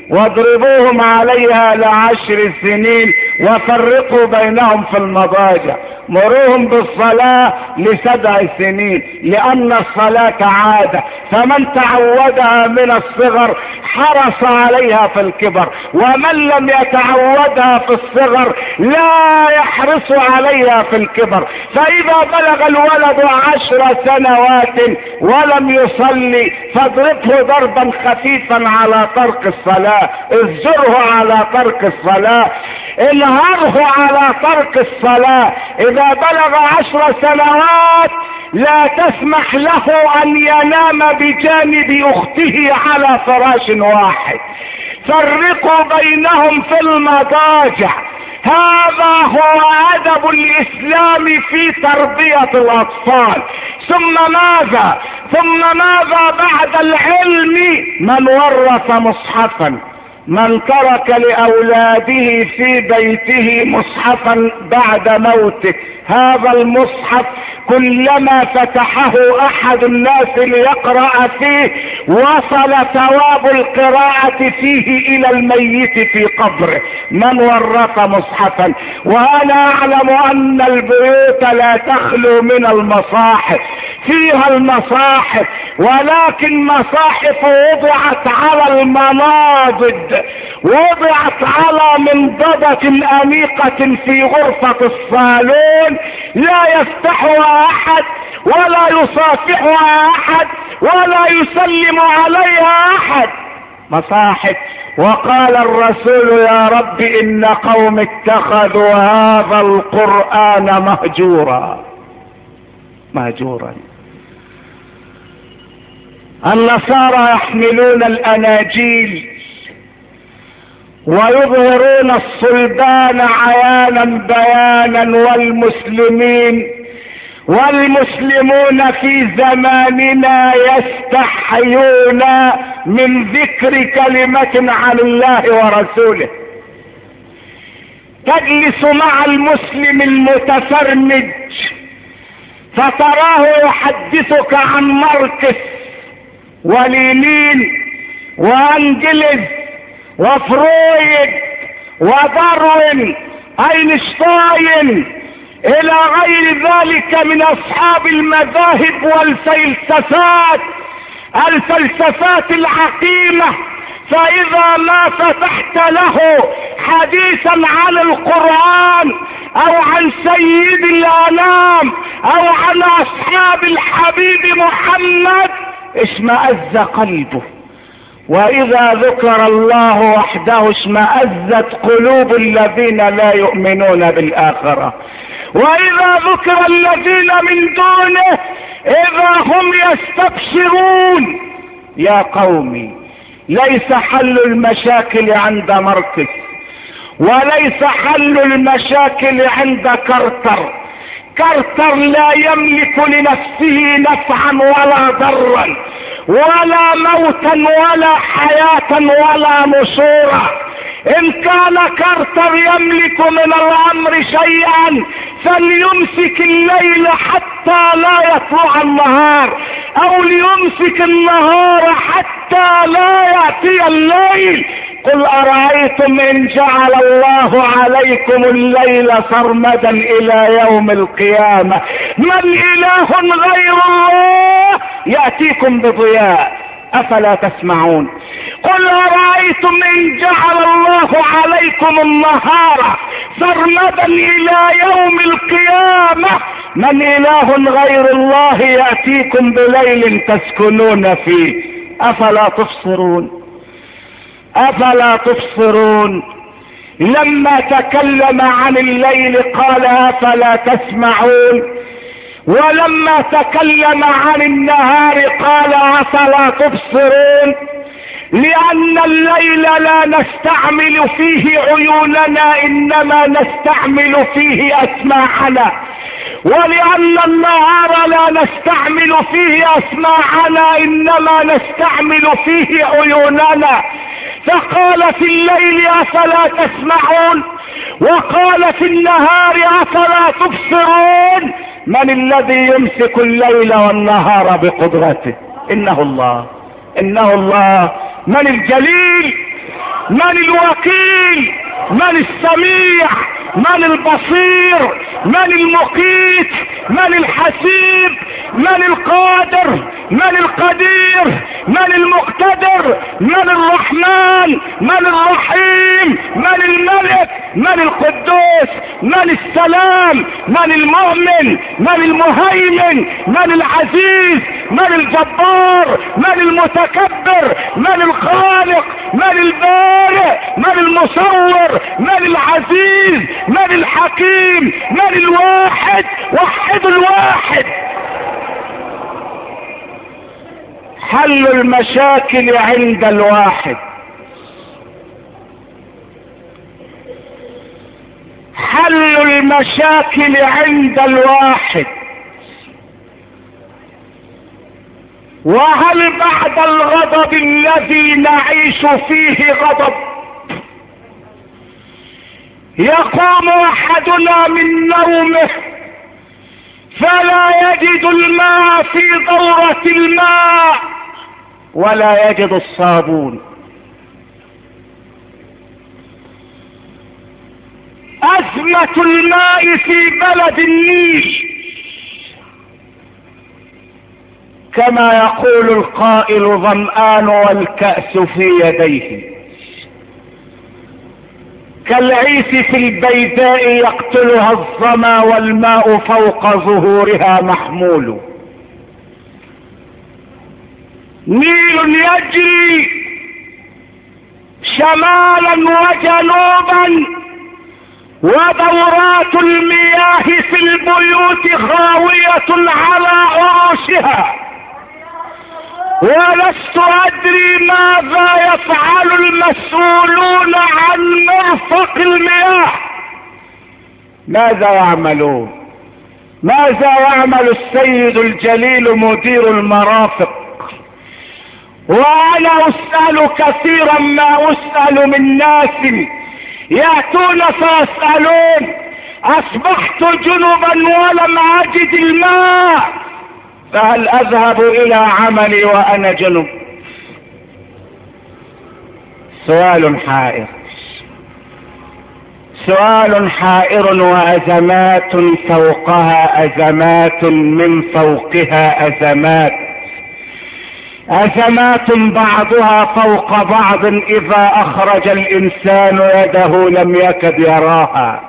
واضربوهم عليها لعشر سنين وفرقوا بينهم في المضاجع. مروهم بالصلاة لسبع سنين، لأن الصلاة عادة، فمن تعودها من الصغر حرص عليها في الكبر، ومن لم يتعودها في الصغر لا يحرص عليها في الكبر. فإذا بلغ الولد عشر سنوات ولم يصلي فاضربه ضربا خفيفا على ترك الصلاة، ازجره على ترك الصلاة، انهره على ترك الصلاة. إذا بلغ عشر سنوات لا تسمح له أن ينام بجانب أخته على فراش واحد، فرقوا بينهم في المضاجع. هذا هو أدب الإسلام في تربية الأطفال. ثم ماذا ثم ماذا بعد العلم؟ من ورث مصحفا، من ترك لأولاده في بيته مصحفا بعد موته، هذا المصحف كلما فتحه أحد الناس ليقرأ فيه وصل ثواب القراءة فيه إلى الميت في قبره. من ورث مصحفا. وأنا أعلم أن البيوت لا تخلو من المصاحف، فيها المصاحف، ولكن مصاحف وضعت على المناضد، وضعت على منضدة أنيقة في غرفة الصالون، لا يفتحها أحد ولا يصافحها أحد ولا يسلم عليها أحد. مصاحف. وقال الرسول يا رب إن قوم اتخذوا هذا القرآن مهجورا. مهجورا. النصارى يحملون الأناجيل ويظهرون الصلبان عيانا بيانا، والمسلمين والمسلمون في زماننا يستحيون من ذكر كلمة عن الله ورسوله. تجلس مع المسلم المتفرنج فتراه يحدثك عن ماركس ولينين وانجلز وفرويد وداروين اينشتاين الى غير ذلك من اصحاب المذاهب والفلسفات الفلسفات العقيمة. فاذا ما فتحت له حديثا عن القرآن او عن سيد الانام او عن اصحاب الحبيب محمد اشمأز قلبه، واذا ذكر الله وحده اشمأزت قلوب الذين لا يؤمنون بالاخرة، واذا ذكر الذين من دونه اذا هم يستبشرون. يا قومي، ليس حل المشاكل عند ماركس، وليس حل المشاكل عند كارتر. كارتر لا يملك لنفسه نفعا ولا ضرا ولا موتا ولا حياة ولا نشورا. ان كان كارتر يملك من الامر شيئا فليمسك الليل حتى لا يطلع النهار، او ليمسك النهار حتى لا يأتي الليل. قل أرأيتم إن جعل الله عليكم الليل سرمدا إلى يوم القيامة من إله غير الله يأتيكم بضياء أفلا تسمعون. قل أرأيتم إن جعل الله عليكم النهار سرمدا إلى يوم القيامة من إله غير الله يأتيكم بليل تسكنون فيه أفلا تبصرون. أفلا تبصرون. لما تكلم عن الليل قال أفلا تسمعون، ولما تكلم عن النهار قال أفلا تبصرون. لأن الليل لا نستعمل فيه عيوننا إنما نستعمل فيه أسماعنا، ولأن النهار لا نستعمل فيه أسماعنا إنما نستعمل فيه عيوننا. فقال في الليل أفلا تسمعون، وقال في النهار أفلا تبصرون. من الذي يمسك الليل والنهار بقدرته؟ إنه الله، إنه الله. من الجليل؟ من الوكيل؟ من السميع؟ من البصير؟ من المقيت؟ من الحسيب؟ من القادر؟ من القدير؟ من المقتدر؟ من الرحمن؟ من الرحيم؟ من الملك؟ من القدوس؟ من السلام؟ من المؤمن؟ من المهيمن؟ من العزيز؟ من الجبار؟ من المتكبر؟ من الخالق؟ من البارئ؟ من المصور؟ من العزيز؟ من الحكيم؟ من الواحد؟ وحد الواحد. حل المشاكل عند الواحد، حل المشاكل عند الواحد. وهل بعد الغضب الذي نعيش فيه غضب يقوم احدنا من نومه فلا يجد الماء في دورة الماء ولا يجد الصابون؟ أزمة الماء في بلد النيل كما يقول القائل ظمآن والكأس في يديه، كالعيس في البيداء يقتلها الظما والماء فوق ظهورها محمول. نيل يجري شمالا وجنوبا ودورات المياه في البيوت خاوية على عروشها، ولست أدري ماذا يفعل المسؤولون عن مرفق المياه. ماذا يعملون؟ ماذا يعمل السيد الجليل مدير المرافق؟ وأنا أسأل كثيرا ما أسأل من ناس يأتون فيسألون أصبحت جنبا ولم أجد الماء، فهل أذهب إلى عملي وأنا جنب؟ سؤال حائر، سؤال حائر، وأزمات فوقها أزمات من فوقها أزمات، أزمات بعضها فوق بعض إذا أخرج الإنسان يده لم يكد يراها.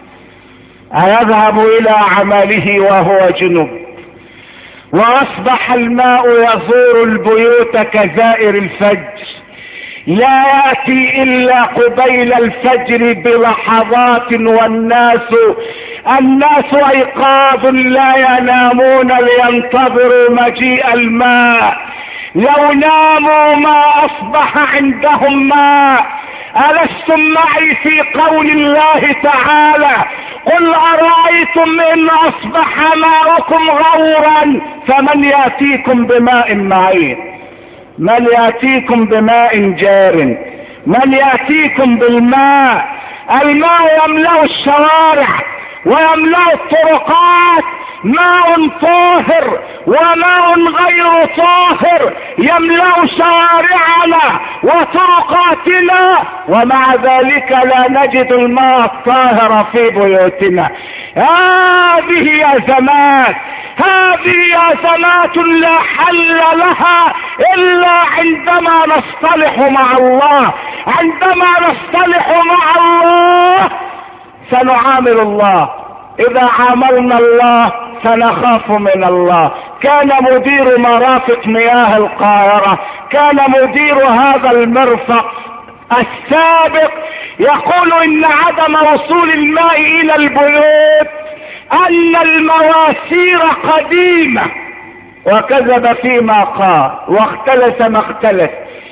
أيذهب إلى عمله وهو جنب؟ وأصبح الماء يزور البيوت كزائر الفجر، لا يأتي إلا قبيل الفجر بلحظات، والناس الناس أيقاظ لا ينامون لينتظروا مجيء الماء. لو ناموا ما أصبح عندهم ماء. ألستم معي في قول الله تعالى قل أرأيتم إن أصبح ماؤكم غورا فمن يأتيكم بماء معين؟ من يأتيكم بماء جار؟ من يأتيكم بالماء؟ الماء يملأ الشوارع ويملأ الطرقات، ماء طاهر وماء غير طاهر يملأ شوارعنا وطرقاتنا، ومع ذلك لا نجد الماء الطاهر في بيوتنا. هذه أزمات، هذه أزمات لا حل لها إلا عندما نصطلح مع الله. عندما نصطلح مع الله سنعامل الله، إذا عاملنا الله سنخاف من الله. كان مدير مرافق مياه القاهرة، كان مدير هذا المرفق السابق يقول إن عدم وصول الماء إلى البيوت أن المواسير قديمة، وكذب فيما قال واختلس ما اختلس.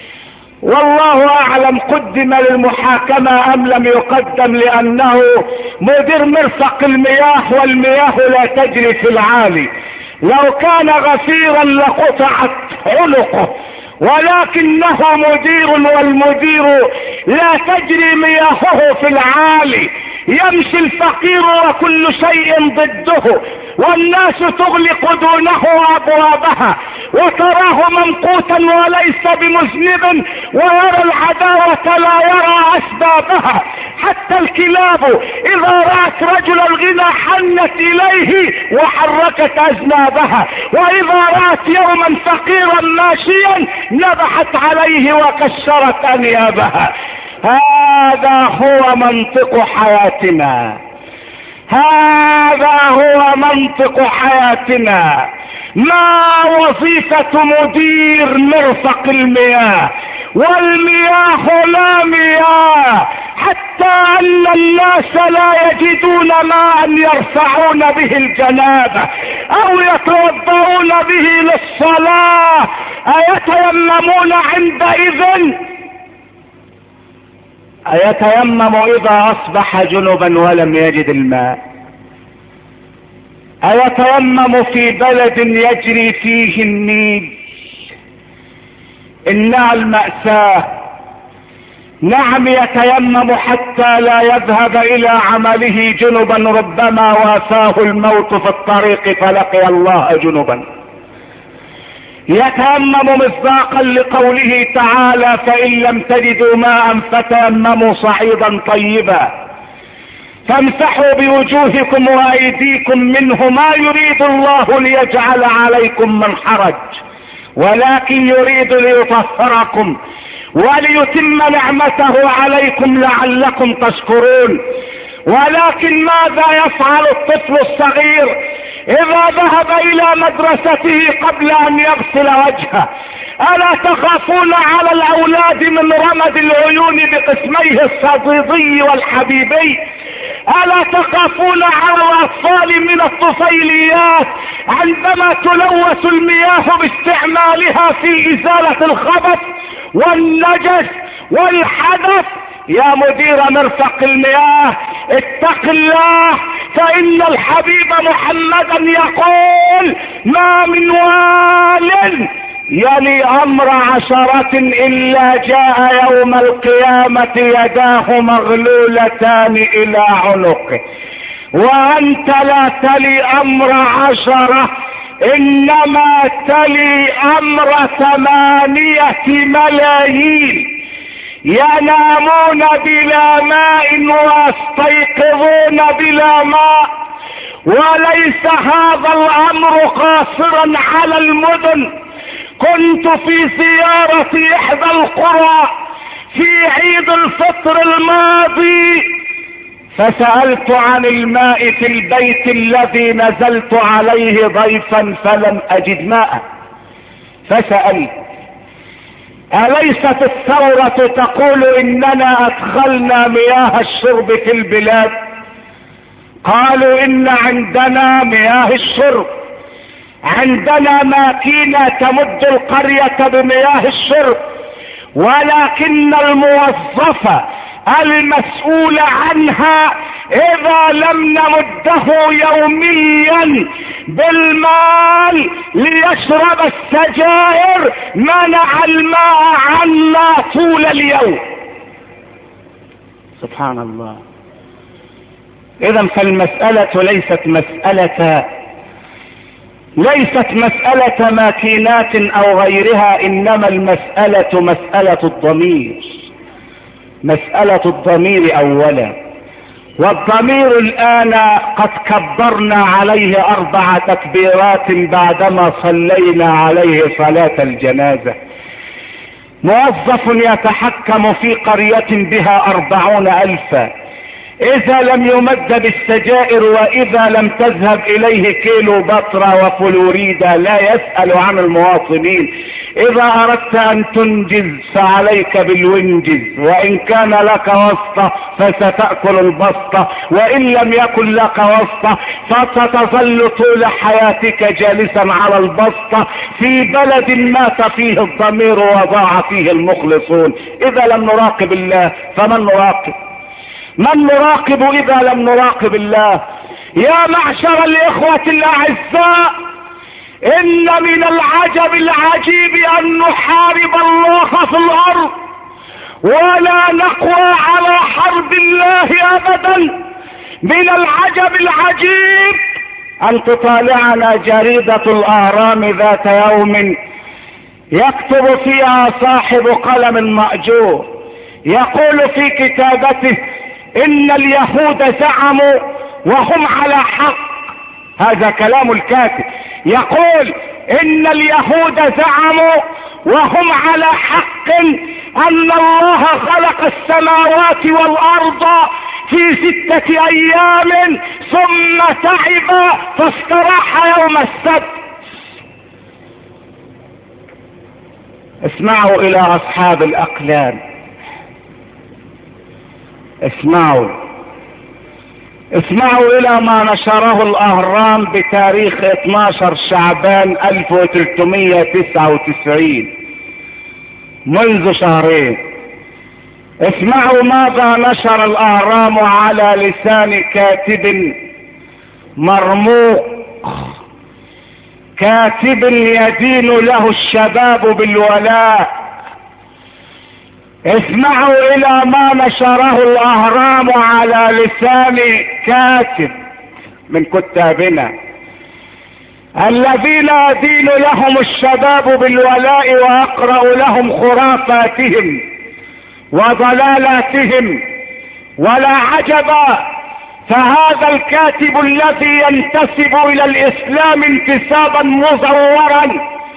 والله أعلم قدم للمحاكمة أم لم يقدم، لأنه مدير مرفق المياه والمياه لا تجري في العالي. لو كان غفيرا لقطعت عنقه، ولكنه مدير، والمدير لا تجري مياهه في العالي. يمشي الفقير وكل شيء ضده، والناس تغلق دونه أبوابها، وتراه ممقوتا وليس بمذنب، ويرى العداوة لا يرى أسبابها. حتى الكلاب إذا رأت رجل الغنى حنت إليه وحركت أذنابها، وإذا رأت يوما فقيرا ماشيا نبحت عليه وكسرت أنيابها. هذا هو منطق حياتنا، هذا هو منطق حياتنا. ما وظيفة مدير مرفق المياه؟ والمياه لا مياه، حتى ان الناس لا يجدون ماء يرفعون به الجنابة او يتوضؤون به للصلاة، ايتيممون عندئذ؟ ايتيمم اذا اصبح جنبا ولم يجد الماء؟ ايتيمم في بلد يجري فيه النيل؟ انها المأساة. نعم يتيمم حتى لا يذهب الى عمله جنبا، ربما وافاه الموت في الطريق فلقي الله جنبا. يتيمم مصداقا لقوله تعالى: فإن لم تجدوا ماء فتيمموا صعيدا طيبا فامسحوا بوجوهكم وأيديكم منه، ما يريد الله ليجعل عليكم من حرج ولكن يريد ليطهركم وليتم نعمته عليكم لعلكم تشكرون. ولكن ماذا يفعل الطفل الصغير اذا ذهب الى مدرسته قبل ان يغسل وجهه؟ الا تخافون على الاولاد من رمد العيون بقسميه الصديدي والحبيبي؟ الا تخافون على الاطفال من الطفيليات عندما تلوث المياه باستعمالها في ازالة الخبث والنجس والحدث؟ يا مدير مرفق المياه اتق الله، فإن الحبيب محمدا يقول: ما من وال يلي أمر عشرة إلا جاء يوم القيامة يداه مغلولتان إلى عنقه. وأنت لا تلي أمر عشرة، إنما تلي أمر ثمانية ملايين ينامون بلا ماء ويستيقظون بلا ماء. وليس هذا الامر قاصرا على المدن. كنت في زيارة احدى القرى في عيد الفطر الماضي، فسألت عن الماء في البيت الذي نزلت عليه ضيفا فلم اجد ماء، فسألت: أليست الثورة تقول إننا أدخلنا مياه الشرب في البلاد؟ قالوا: إن عندنا مياه الشرب، عندنا ماكينة تمد القرية بمياه الشرب، ولكن الموظفة المسؤول عنها اذا لم نمده يوميا بالمال ليشرب السجائر منع الماء عنا طول اليوم. سبحان الله. اذا فالمسألة ليست مسألة ليست مسألة ماكينات او غيرها، انما المسألة مسألة الضمير، مسألة الضمير اولا. والضمير الان قد كبرنا عليه اربع تكبيرات بعدما صلينا عليه صلاة الجنازة. موظف يتحكم في قرية بها اربعون الفا، اذا لم يمد بالسجائر واذا لم تذهب اليه كيلو بطرة وفلوريدا لا يسأل عن المواطنين. اذا اردت ان تنجز فعليك بالونجز، وان كان لك واسطة فستأكل البسطة، وان لم يكن لك واسطة فستظل طول حياتك جالسا على البسطة في بلد مات فيه الضمير وضاع فيه المخلصون. اذا لم نراقب الله فمن نراقب؟ من نراقب اذا لم نراقب الله؟ يا معشر الاخوة الاعزاء، ان من العجب العجيب ان نحارب الله في الارض ولا نقوى على حرب الله ابدا. من العجب العجيب ان تطالعنا جريدة الاهرام ذات يوم يكتب فيها صاحب قلم مأجور يقول في كتابته ان اليهود زعموا وهم على حق. هذا كلام الكاتب، يقول ان اليهود زعموا وهم على حق ان الله خلق السماوات والارض في ستة ايام ثم تعب فاستراح يوم السبت. اسمعوا الى اصحاب الاقلام، اسمعوا اسمعوا الى ما نشره الاهرام بتاريخ اثناشر شعبان الف وثلاثمائة وتسعة وتسعين منذ شهرين. اسمعوا ماذا نشر الاهرام على لسان كاتب مرموق، كاتب يدين له الشباب بالولاء. اسمعوا الى ما نشره الاهرام على لسان كاتب من كتابنا الذين يدين لهم الشباب بالولاء واقرأ لهم خرافاتهم وضلالاتهم. ولا عجب، فهذا الكاتب الذي ينتسب الى الاسلام انتسابا مزورا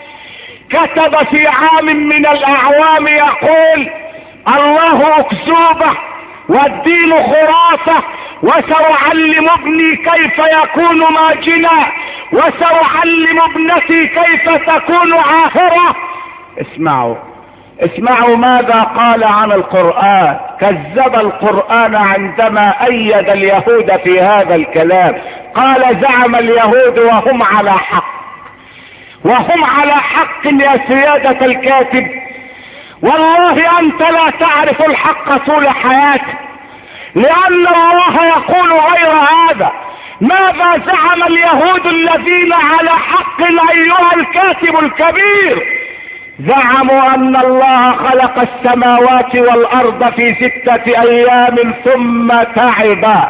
كتب في عام من الاعوام يقول الله اكذوبه والدين خرافه، وسأعلم ابني كيف يكون ماجنا، وسأعلم ابنتي كيف تكون عاهرة. اسمعوا اسمعوا ماذا قال عن القرآن. كذب القرآن عندما أيد اليهود في هذا الكلام. قال زعم اليهود وهم على حق، وهم على حق يا سيادة الكاتب. والله أنت لا تعرف الحق طول حياتك، لأن الله يقول غير هذا. ماذا زعم اليهود الذين على حق أيها الكاتب الكبير؟ زعموا أن الله خلق السماوات والأرض في ستة أيام ثم تعب،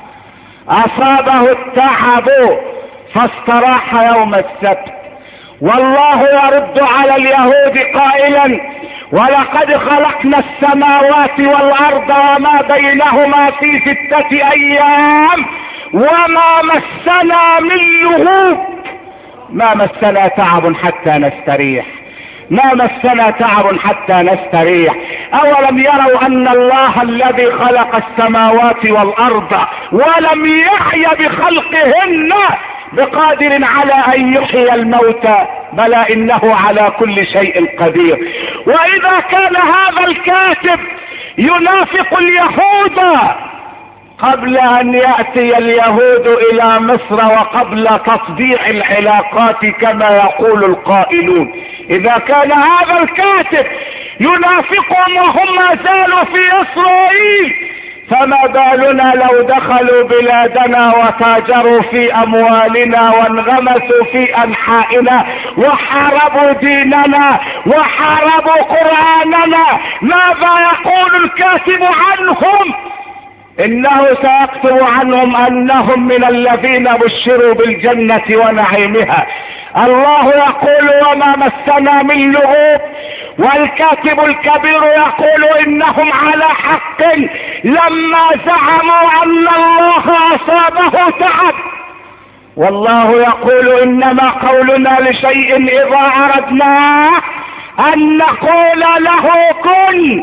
أصابه التعب فاستراح يوم السبت. والله يرد على اليهود قائلا ولقد خلقنا السماوات والأرض وما بينهما في ستة أيام وما مسنا من لغوب. ما مسنا تعب حتى نستريح، ما مسنا تعب حتى نستريح. أولم يروا أن الله الذي خلق السماوات والأرض ولم يحي بخلقهن بقادر على أن يحيي الموتى؟ بلى إنه على كل شيء قدير. وإذا كان هذا الكاتب ينافق اليهود قبل أن يأتي اليهود إلى مصر وقبل تطبيع العلاقات كما يقول القائلون، إذا كان هذا الكاتب ينافقهم وهم ما زالوا في إسرائيل، فما بالنا لو دخلوا بلادنا وتاجروا في اموالنا وانغمسوا في انحائنا وحاربوا ديننا وحاربوا قرآننا؟ ماذا يقول الكاتب عنهم؟ انه سيكتب عنهم انهم من الذين بشروا بالجنة ونعيمها. الله يقول وما مسنا من لغوب، والكاتب الكبير يقول انهم على حق لما زعموا ان الله اصابه تعب. والله يقول انما قولنا لشيء اذا اردناه ان نقول له كن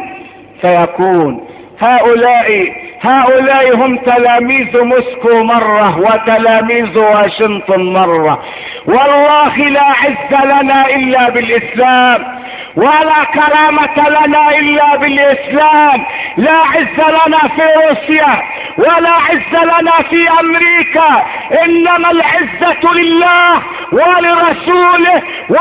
فيكون. هؤلاء هؤلاء هم تلاميذ موسكو مرة وتلاميذ واشنطن مرة. والله لا عز لنا الا بالاسلام، ولا كرامة لنا الا بالاسلام. لا عز لنا في روسيا ولا عز لنا في امريكا، انما العزة لله ولرسوله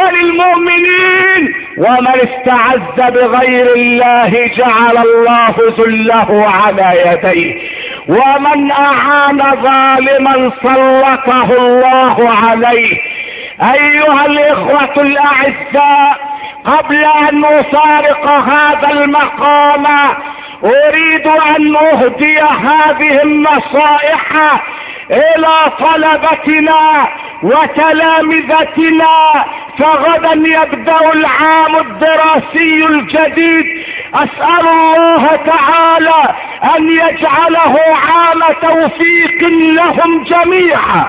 وللمؤمنين. ومن استعز بغير الله جعل الله ذله على يديه، ومن اعان ظالما سلطه الله عليه. ايها الاخوة الاعزاء، قبل ان نفارق هذا المقام اريد ان اهدي هذه النصائح الى طلبتنا وتلامذتنا، فغدا يبدأ العام الدراسي الجديد. اسأل الله تعالى ان يجعله عام توفيق لهم جميعا.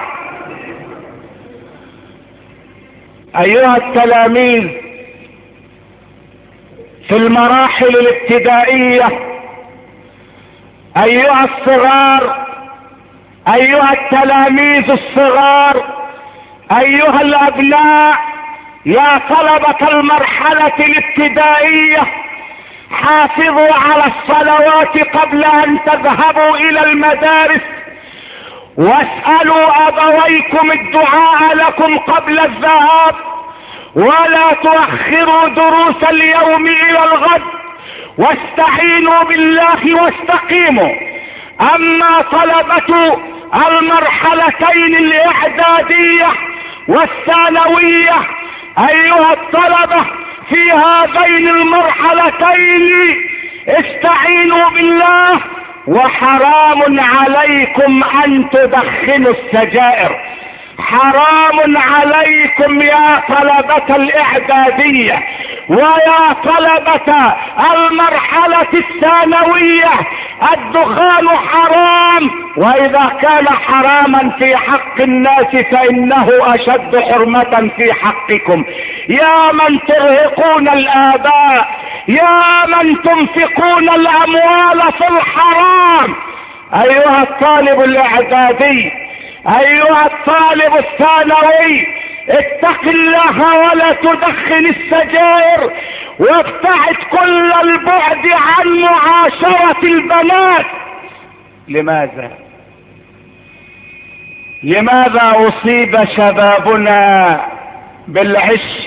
ايها التلاميذ في المراحل الابتدائية، ايها الصغار، ايها التلاميذ الصغار، ايها الابناء، يا طلبة المرحلة الابتدائية، حافظوا على الصلوات قبل ان تذهبوا الى المدارس، واسألوا ابويكم الدعاء لكم قبل الذهاب، ولا تؤخروا دروس اليوم الى الغد، واستعينوا بالله واستقيموا. اما طلبة المرحلتين الاعدادية والثانوية، ايها الطلبة في هذين المرحلتين استعينوا بالله، وحرام عليكم ان تدخنوا السجائر. حرام عليكم يا طلبة الاعدادية ويا طلبة المرحلة الثانوية، الدخان حرام، واذا كان حراما في حق الناس فانه اشد حرمة في حقكم. يا من ترهقون الاباء، يا من تنفقون الاموال في الحرام، ايها الطالب الاعدادي، ايها الطالب الثانوي، اتق الله ولا تدخن السجائر، وابتعد كل البعد عن معاشرة البنات. لماذا لماذا اصيب شبابنا بالعشق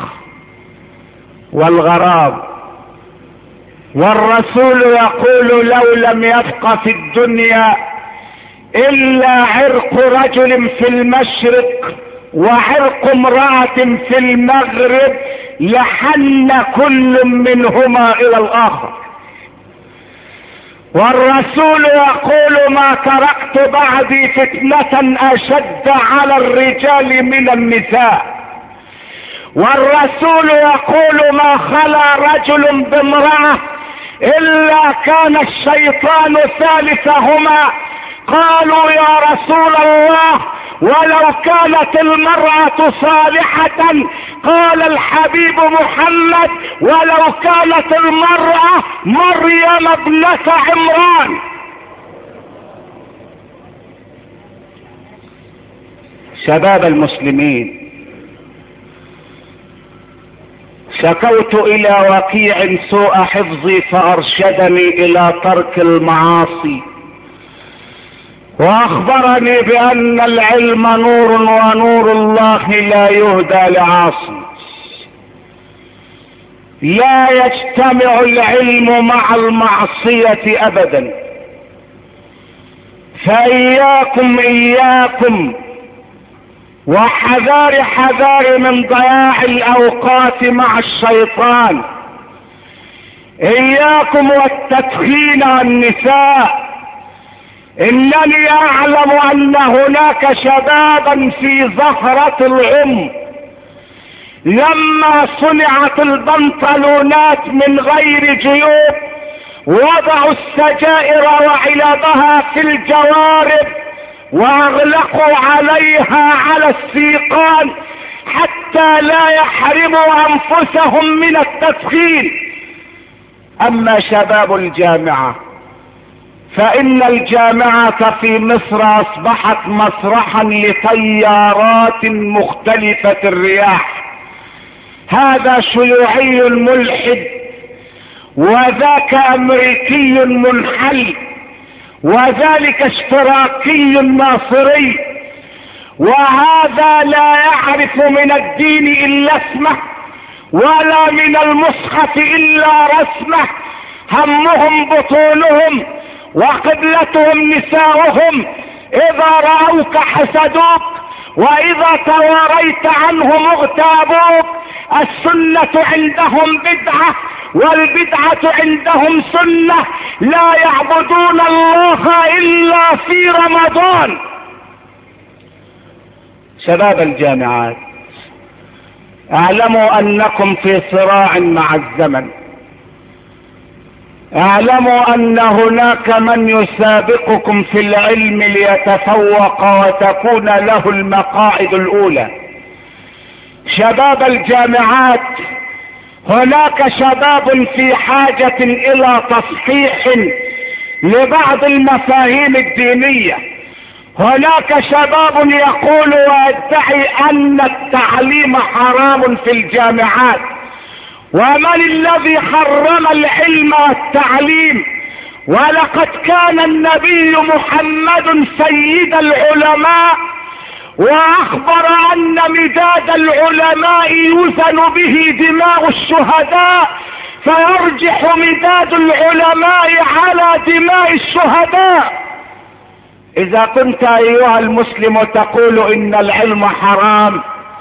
والغرام؟ والرسول يقول لو لم يبق في الدنيا الا عرق رجل في المشرق وعرق امرأة في المغرب لحن كل منهما الى الاخر. والرسول يقول ما تركت بعدي فتنة اشد على الرجال من النساء. والرسول يقول ما خلا رجل بامرأة الا كان الشيطان ثالثهما. قالوا يا رسول الله ولو كانت المرأة صالحة؟ قال الحبيب محمد ولو كانت المرأة مريم ابنة عمران. شباب المسلمين، شكوت الى وكيع سوء حفظي فارشدني الى ترك المعاصي، واخبرني بان العلم نور ونور الله لا يهدى لعاصي. لا يجتمع العلم مع المعصية ابدا، فاياكم اياكم وحذار حذار من ضياع الاوقات مع الشيطان. اياكم والتدخين والنساء. انني اعلم ان هناك شبابا في زهرة العمر لما صنعت البنطلونات من غير جيوب وضعوا السجائر وعلبها في الجوارب واغلقوا عليها على السيقان حتى لا يحرموا انفسهم من التدخين. اما شباب الجامعة فان الجامعة في مصر اصبحت مسرحا لتيارات مختلفة الرياح. هذا شيوعي ملحد، وذاك امريكي منحل، وذلك اشتراكي ناصري، وهذا لا يعرف من الدين الا اسمه ولا من المصحف الا رسمه. همهم بطونهم وقبلتهم نساؤهم. اذا رأوك حسدوك واذا تواريت عنهم اغتابوك. السنة عندهم بدعة والبدعة عندهم سنة، لا يعبدون الله إلا في رمضان. شباب الجامعات، اعلموا أنكم في صراع مع الزمن، اعلموا أن هناك من يسابقكم في العلم ليتفوق وتكون له المقاعد الأولى. شباب الجامعات، هناك شباب في حاجة إلى تصحيح لبعض المفاهيم الدينية. هناك شباب يقول ويدعي أن التعليم حرام في الجامعات. ومن الذي حرم العلم والتعليم؟ ولقد كان النبي محمد سيد العلماء، واخبر ان مداد العلماء يوزن به دماء الشهداء، فيرجح مداد العلماء على دماء الشهداء. اذا كنت ايها المسلم تقول ان العلم حرام،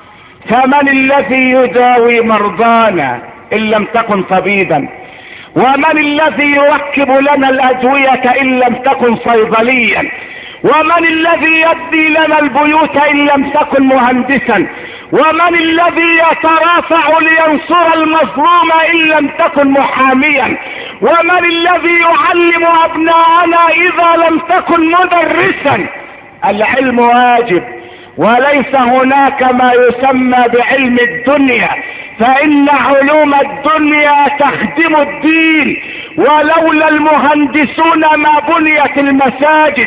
فمن الذي يداوي مرضانا ان لم تكن طبيبا؟ ومن الذي يركب لنا الادوية ان لم تكن صيدليا؟ ومن الذي يبني لنا البيوت ان لم تكن مهندسا؟ ومن الذي يترافع لينصر المظلوم ان لم تكن محاميا؟ ومن الذي يعلم ابناءنا اذا لم تكن مدرسا؟ العلم واجب، وليس هناك ما يسمى بعلم الدنيا، فإن علوم الدنيا تخدم الدين. ولولا المهندسون ما بنيت المساجد،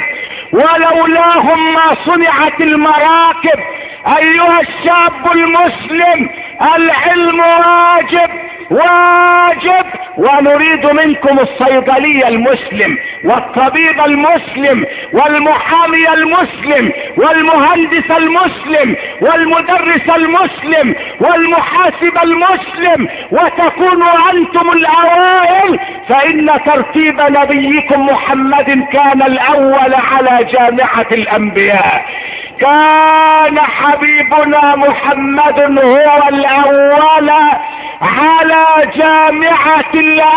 ولولاهم ما صنعت المراكب. أيها الشاب المسلم، العلم واجب واجب، ونريد منكم الصيدلي المسلم والطبيب المسلم والمحامي المسلم والمهندس المسلم والمدرس المسلم والمحاسب المسلم، وتكونوا أنتم الأوائل، فإن ترتيب نبيكم محمد كان الأول على جامعة الأنبياء. كان حبيبنا محمد هو الأول على جامعة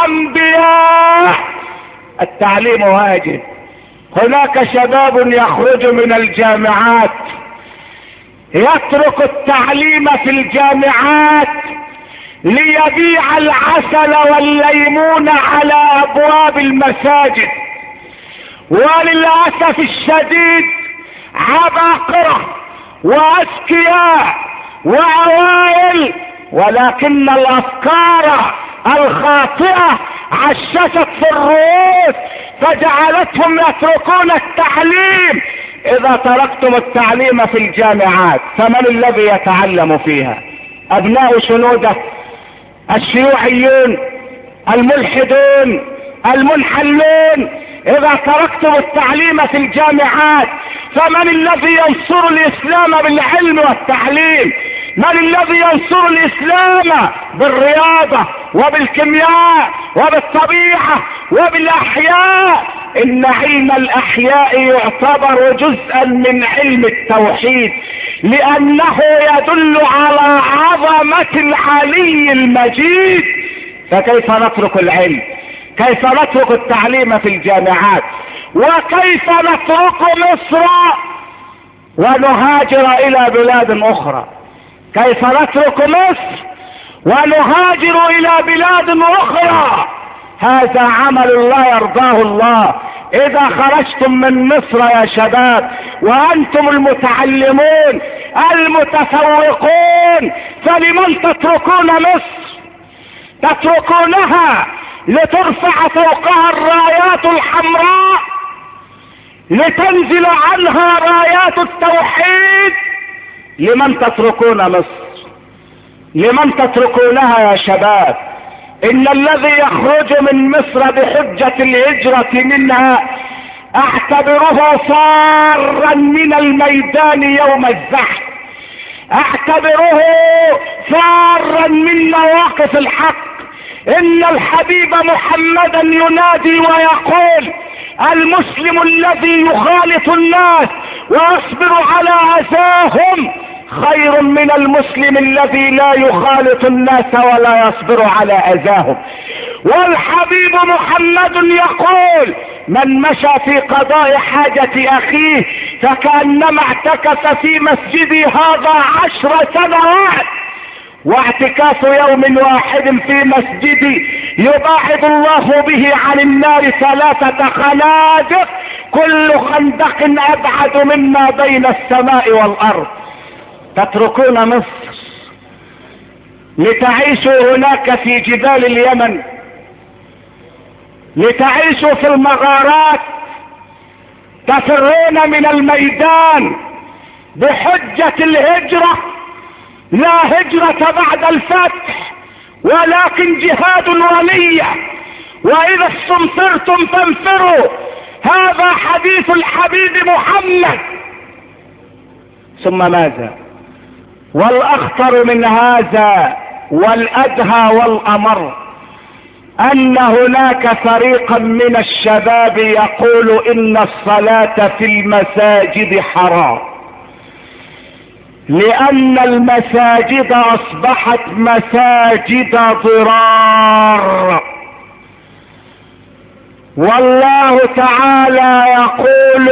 الأنبياء. التعليم واجب. هناك شباب يخرج من الجامعات يترك التعليم في الجامعات ليبيع العسل والليمون على أبواب المساجد. وللأسف الشديد عباقرة وأذكياء وأوائل، ولكن الأفكار الخاطئة عششت في الرؤوس فجعلتهم يتركون التعليم. إذا تركتم التعليم في الجامعات، فمن الذي يتعلم فيها؟ أبناء شنودة، الشيوعيون، الملحدون، المنحلون. إذا تركتم التعليم في الجامعات، فمن الذي ينصر الإسلام بالعلم والتعليم؟ من الذي ينصر الإسلام بالرياضة وبالكيمياء وبالطبيعة وبالأحياء؟ إن علم الأحياء يعتبر جزءا من علم التوحيد، لأنه يدل على عظمة العلي المجيد. فكيف نترك العلم؟ كيف نترك التعليم في الجامعات؟ وكيف نترك مصر ونهاجر إلى بلاد أخرى؟ كيف نترك مصر ونهاجر إلى بلاد أخرى؟ هذا عمل لا يرضاه الله. إذا خرجتم من مصر يا شباب وأنتم المتعلمون المتفوقون، فلمن تتركون مصر؟ تتركونها لترفع فوقها الرايات الحمراء، لتنزل عنها رايات التوحيد. لمن تتركون مصر؟ لمن تتركونها يا شباب؟ إن الذي يخرج من مصر بحجة الهجرة منها اعتبره فارا من الميدان يوم الزحف، اعتبره فارا من مواقف الحق. إن الحبيب محمدا ينادي ويقول: المسلم الذي يخالط الناس ويصبر على أذاهم خير من المسلم الذي لا يخالط الناس ولا يصبر على اذاهم. والحبيب محمد يقول: من مشى في قضاء حاجة اخيه فكأنما اعتكف في مسجدي هذا عشر سنوات، واعتكاف يوم واحد في مسجدي يباعد الله به عن النار ثلاثة خنادق، كل خندق ابعد مما بين السماء والارض. تتركون مصر لتعيشوا هناك في جبال اليمن، لتعيشوا في المغارات، تفرون من الميدان بحجة الهجرة. لا هجرة بعد الفتح ولكن جهاد ونية، واذا استنفرتم فانفروا، هذا حديث الحبيب محمد. ثم ماذا؟ والاخطر من هذا والادهى والامر ان هناك فريقا من الشباب يقول ان الصلاة في المساجد حرام، لان المساجد اصبحت مساجد ضرار. والله تعالى يقول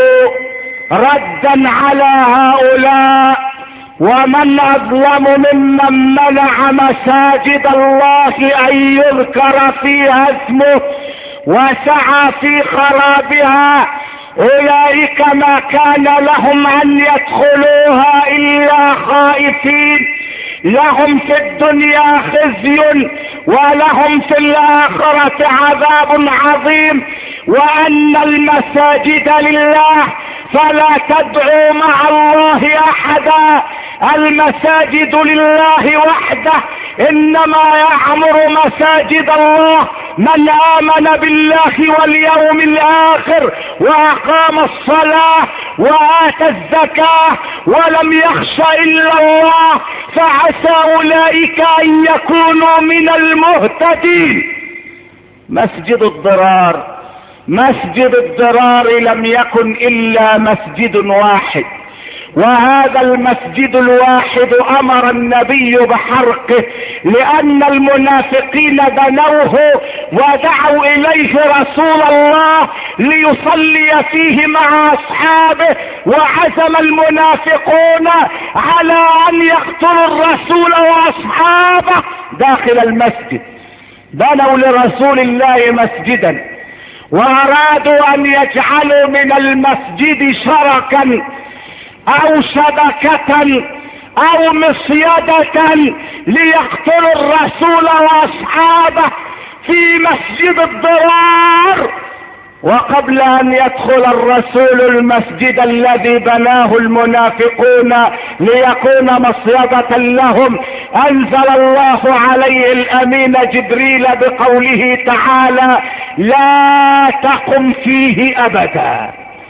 ردا على هؤلاء: ومن اظلم ممن منع مساجد الله ان يذكر فيها اسمه وسعى في خرابها، اولئك ما كان لهم ان يدخلوها الا خائفين، لهم في الدنيا خزي ولهم في الاخرة عذاب عظيم. وان المساجد لله فلا تدعوا مع الله احدا، المساجد لله وحده، انما يعمر مساجد الله من امن بالله واليوم الاخر واقام الصلاة واتى الزكاة ولم يخش الا الله، فعسى اولئك ان يكونوا من المهتدين. مسجد الضرار، مسجد الضرار لم يكن الا مسجد واحد، وهذا المسجد الواحد امر النبي بحرقه، لان المنافقين بنوه ودعوا اليه رسول الله ليصلي فيه مع اصحابه، وعزم المنافقون على ان يقتلوا الرسول واصحابه داخل المسجد. بنوا لرسول الله مسجدا وارادوا ان يجعلوا من المسجد شركا او شبكة او مصيدة ليقتلوا الرسول واصحابه في مسجد الضرار. وقبل ان يدخل الرسول المسجد الذي بناه المنافقون ليكون مصيدة لهم، انزل الله عليه الامين جبريل بقوله تعالى: لا تقم فيه ابدا،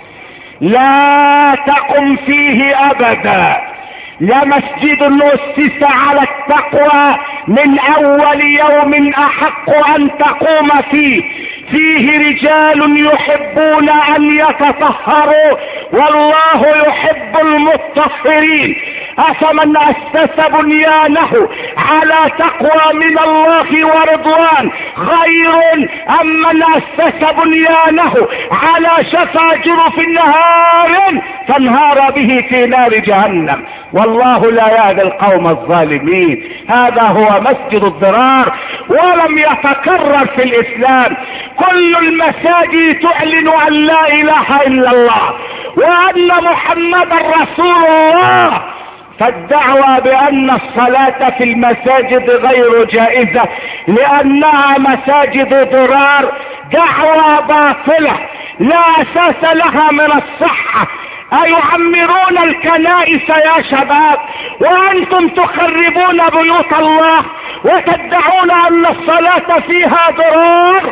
لا تقم فيه ابدا، لمسجد اسس على التقوى من اول يوم احق ان تقوم فيه، فيه رجال يحبون ان يتطهروا والله يحب المطهرين. افمن اسس بنيانه على تقوى من الله ورضوان خير ام من اسس بنيانه على شفا جرف نهار فانهار به في نار جهنم، والله لا يهدي القوم الظالمين. هذا هو مسجد الضرار، ولم يتكرر في الاسلام. كل المساجد تعلن ان لا اله الا الله وان محمدا رسول الله، فالدعوة بان الصلاة في المساجد غير جائزة لانها مساجد ضرار دعوة باطلة لا اساس لها من الصحة. ايعمرون الكنائس يا شباب وانتم تخربون بيوت الله وتدعون ان الصلاة فيها ضرار؟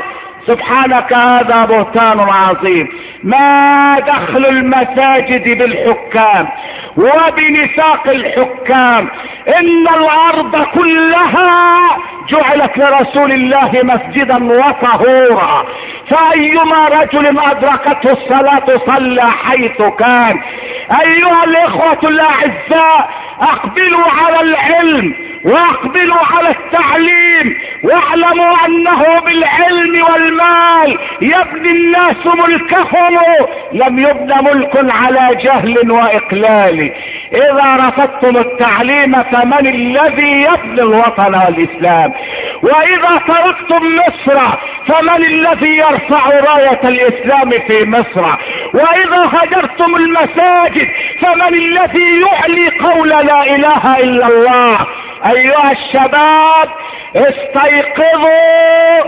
سبحانك هذا بهتان عظيم. ما دخل المساجد بالحكام وبنساق الحكام؟ ان الارض كلها جعلت لرسول الله مسجدا وطهورا، فايما رجل ادركته الصلاة صلى حيث كان. ايها الاخوة الاعزاء، اقبلوا على العلم واقبلوا على التعليم، واعلموا انه بالعلم والمال يبني الناس ملكهم، لم يبنى ملك على جهل واقلال. اذا رفضتم التعليم فمن الذي يبني الوطن والاسلام؟ واذا تركتم مصر فمن الذي يرفع راية الاسلام في مصر؟ واذا هجرتم المساجد فمن الذي يعلي قول لا اله الا الله؟ ايها الشباب استيقظوا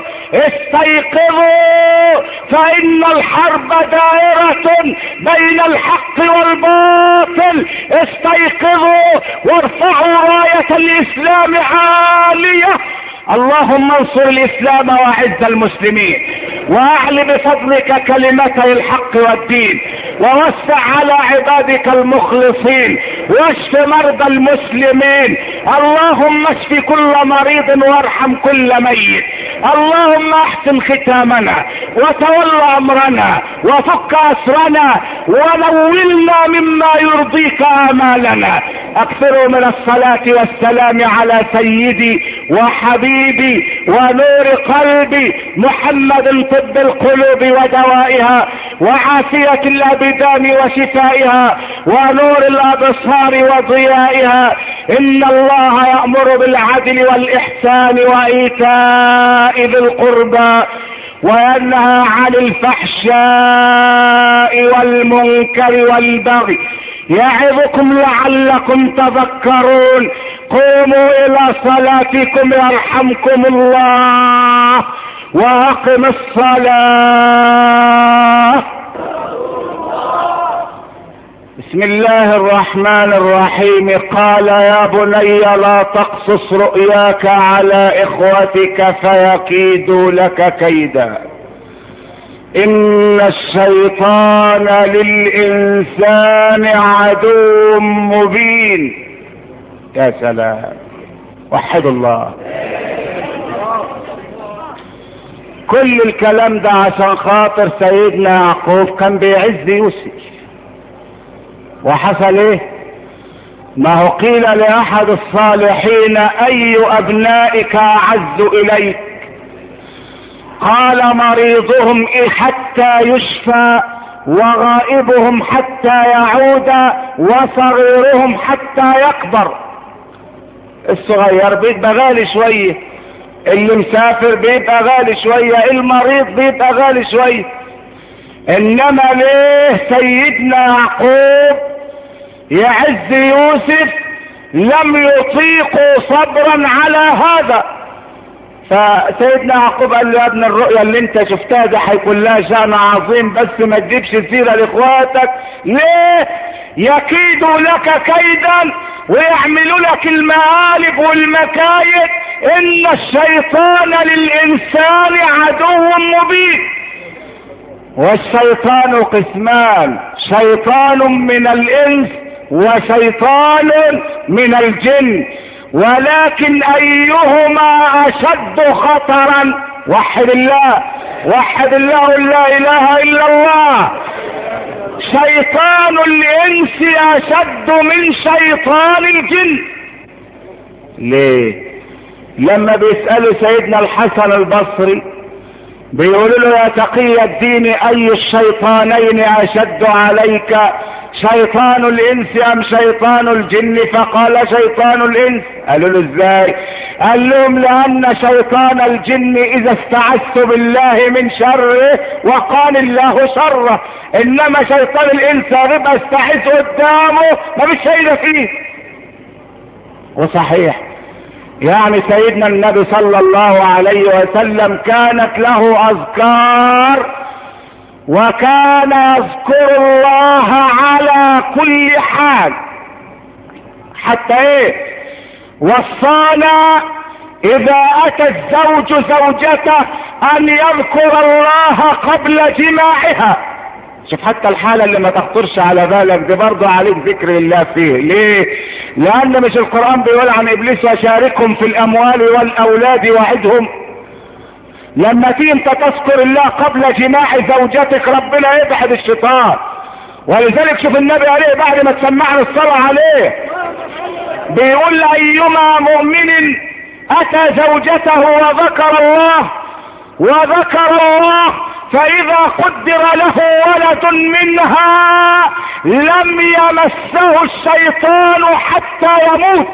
استيقظوا، فان الحرب دائرة بين الحق والباطل. استيقظوا وارفعوا راية الاسلام عالية. اللهم انصر الاسلام واعز المسلمين، واعل بفضلك كلمتي الحق والدين، ووسع على عبادك المخلصين، واشف مرضى المسلمين. اللهم اشف كل مريض وارحم كل ميت. اللهم احسن ختامنا وتول امرنا وفك اسرنا ونولنا مما يرضيك امالنا. اكثروا من الصلاة والسلام على سيدي وحبيبي ونور قلبي محمد، طب القلوب ودوائها وعافية الابدان وشفائها ونور الابصار وضيائها. ان الله يأمر بالعدل والاحسان وايتاء ذي القربى وينهى عن الفحشاء والمنكر والبغي يعظكم لعلكم تذكرون. قوموا الى صلاتكم يرحمكم الله، واقم الصلاة. بسم الله الرحمن الرحيم. قال يا بني لا تقصص رؤياك على اخوتك فيكيدوا لك كيدا، ان الشيطان للانسان عدو مبين. يا سلام، وحد الله. كل الكلام ده عشان خاطر سيدنا يعقوب كان بيعز يوسف. وحصل ايه؟ ما هو قيل لاحد الصالحين اي ابنائك اعز اليك؟ قال مريضهم إيه حتى يشفى، وغائبهم حتى يعود، وصغيرهم حتى يكبر. الصغير بيبقى غالي شوية، اللي مسافر بيبقى غالي شوية، المريض بيبقى غالي شوية. انما ليه سيدنا يعقوب يعز يوسف؟ لم يطيقوا صبرا على هذا. فسيدنا يعقوب قال له يا ابن الرؤيا اللي انت شفتها ده هيكون لها شأن عظيم، بس ما تجيبش سيرة لاخواتك. ليه؟ يكيدوا لك كيدا ويعملوا لك المآلب والمكايد. ان الشيطان للانسان عدو مبين. والشيطان قسمان، شيطان من الانس وشيطان من الجن، ولكن ايهما اشد خطرا؟ وحد الله، وحد الله، لا اله الا الله. شيطان الانس اشد من شيطان الجن. ليه؟ لما بيسألوا سيدنا الحسن البصري بيقولوا له يا تقي الدين اي الشيطانين اشد عليك، شيطان الانس ام شيطان الجن؟ فقال شيطان الانس. قالوا له ازاي؟ قال لهم لان شيطان الجن اذا استعذت بالله من شره وقال الله شره، انما شيطان الانس ربا استعذ قدامه ما فيش فايده فيه. وصحيح يعني سيدنا النبي صلى الله عليه وسلم كانت له اذكار، وكان يذكر الله على كل حال. حتى ايه؟ وصانا اذا اتى الزوج زوجته ان يذكر الله قبل جماعها. شوف حتى الحالة اللي ما تخطرش على بالك دي برضه عليك ذكر الله فيه. ليه؟ لان مش القرآن بيقول عن ابليس وشاركهم في الاموال والاولاد وعدهم؟ لما تيجي انت تذكر الله قبل جماع زوجتك ربنا يبعد الشيطان. ولذلك شوف النبي عليه بعد ما تسمعنا الصلاة عليه بيقول ايما مؤمن اتى زوجته وذكر الله وذكر الله فاذا قدر له ولد منها لم يمسه الشيطان حتى يموت.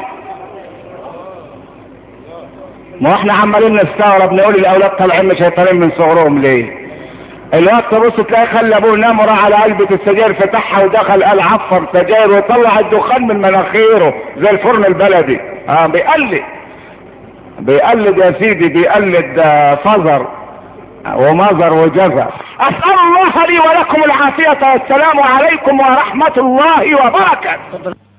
ما احنا عمالين نستغرب نقول الاولاد طالعين من شيطانين من صغرهم ليه؟ الوقت تبص تلاقي خلى ابوه نام وراح على علبة السجاير فتحها ودخل قال عفر سجاير وطلع الدخان من مناخيره زي الفرن البلدي. اه بيقلد بيقلد يا سيدي، بيقلد فزر ومزر وجزر. اسأل الله لي ولكم العافية والسلام عليكم ورحمة الله وبركاته.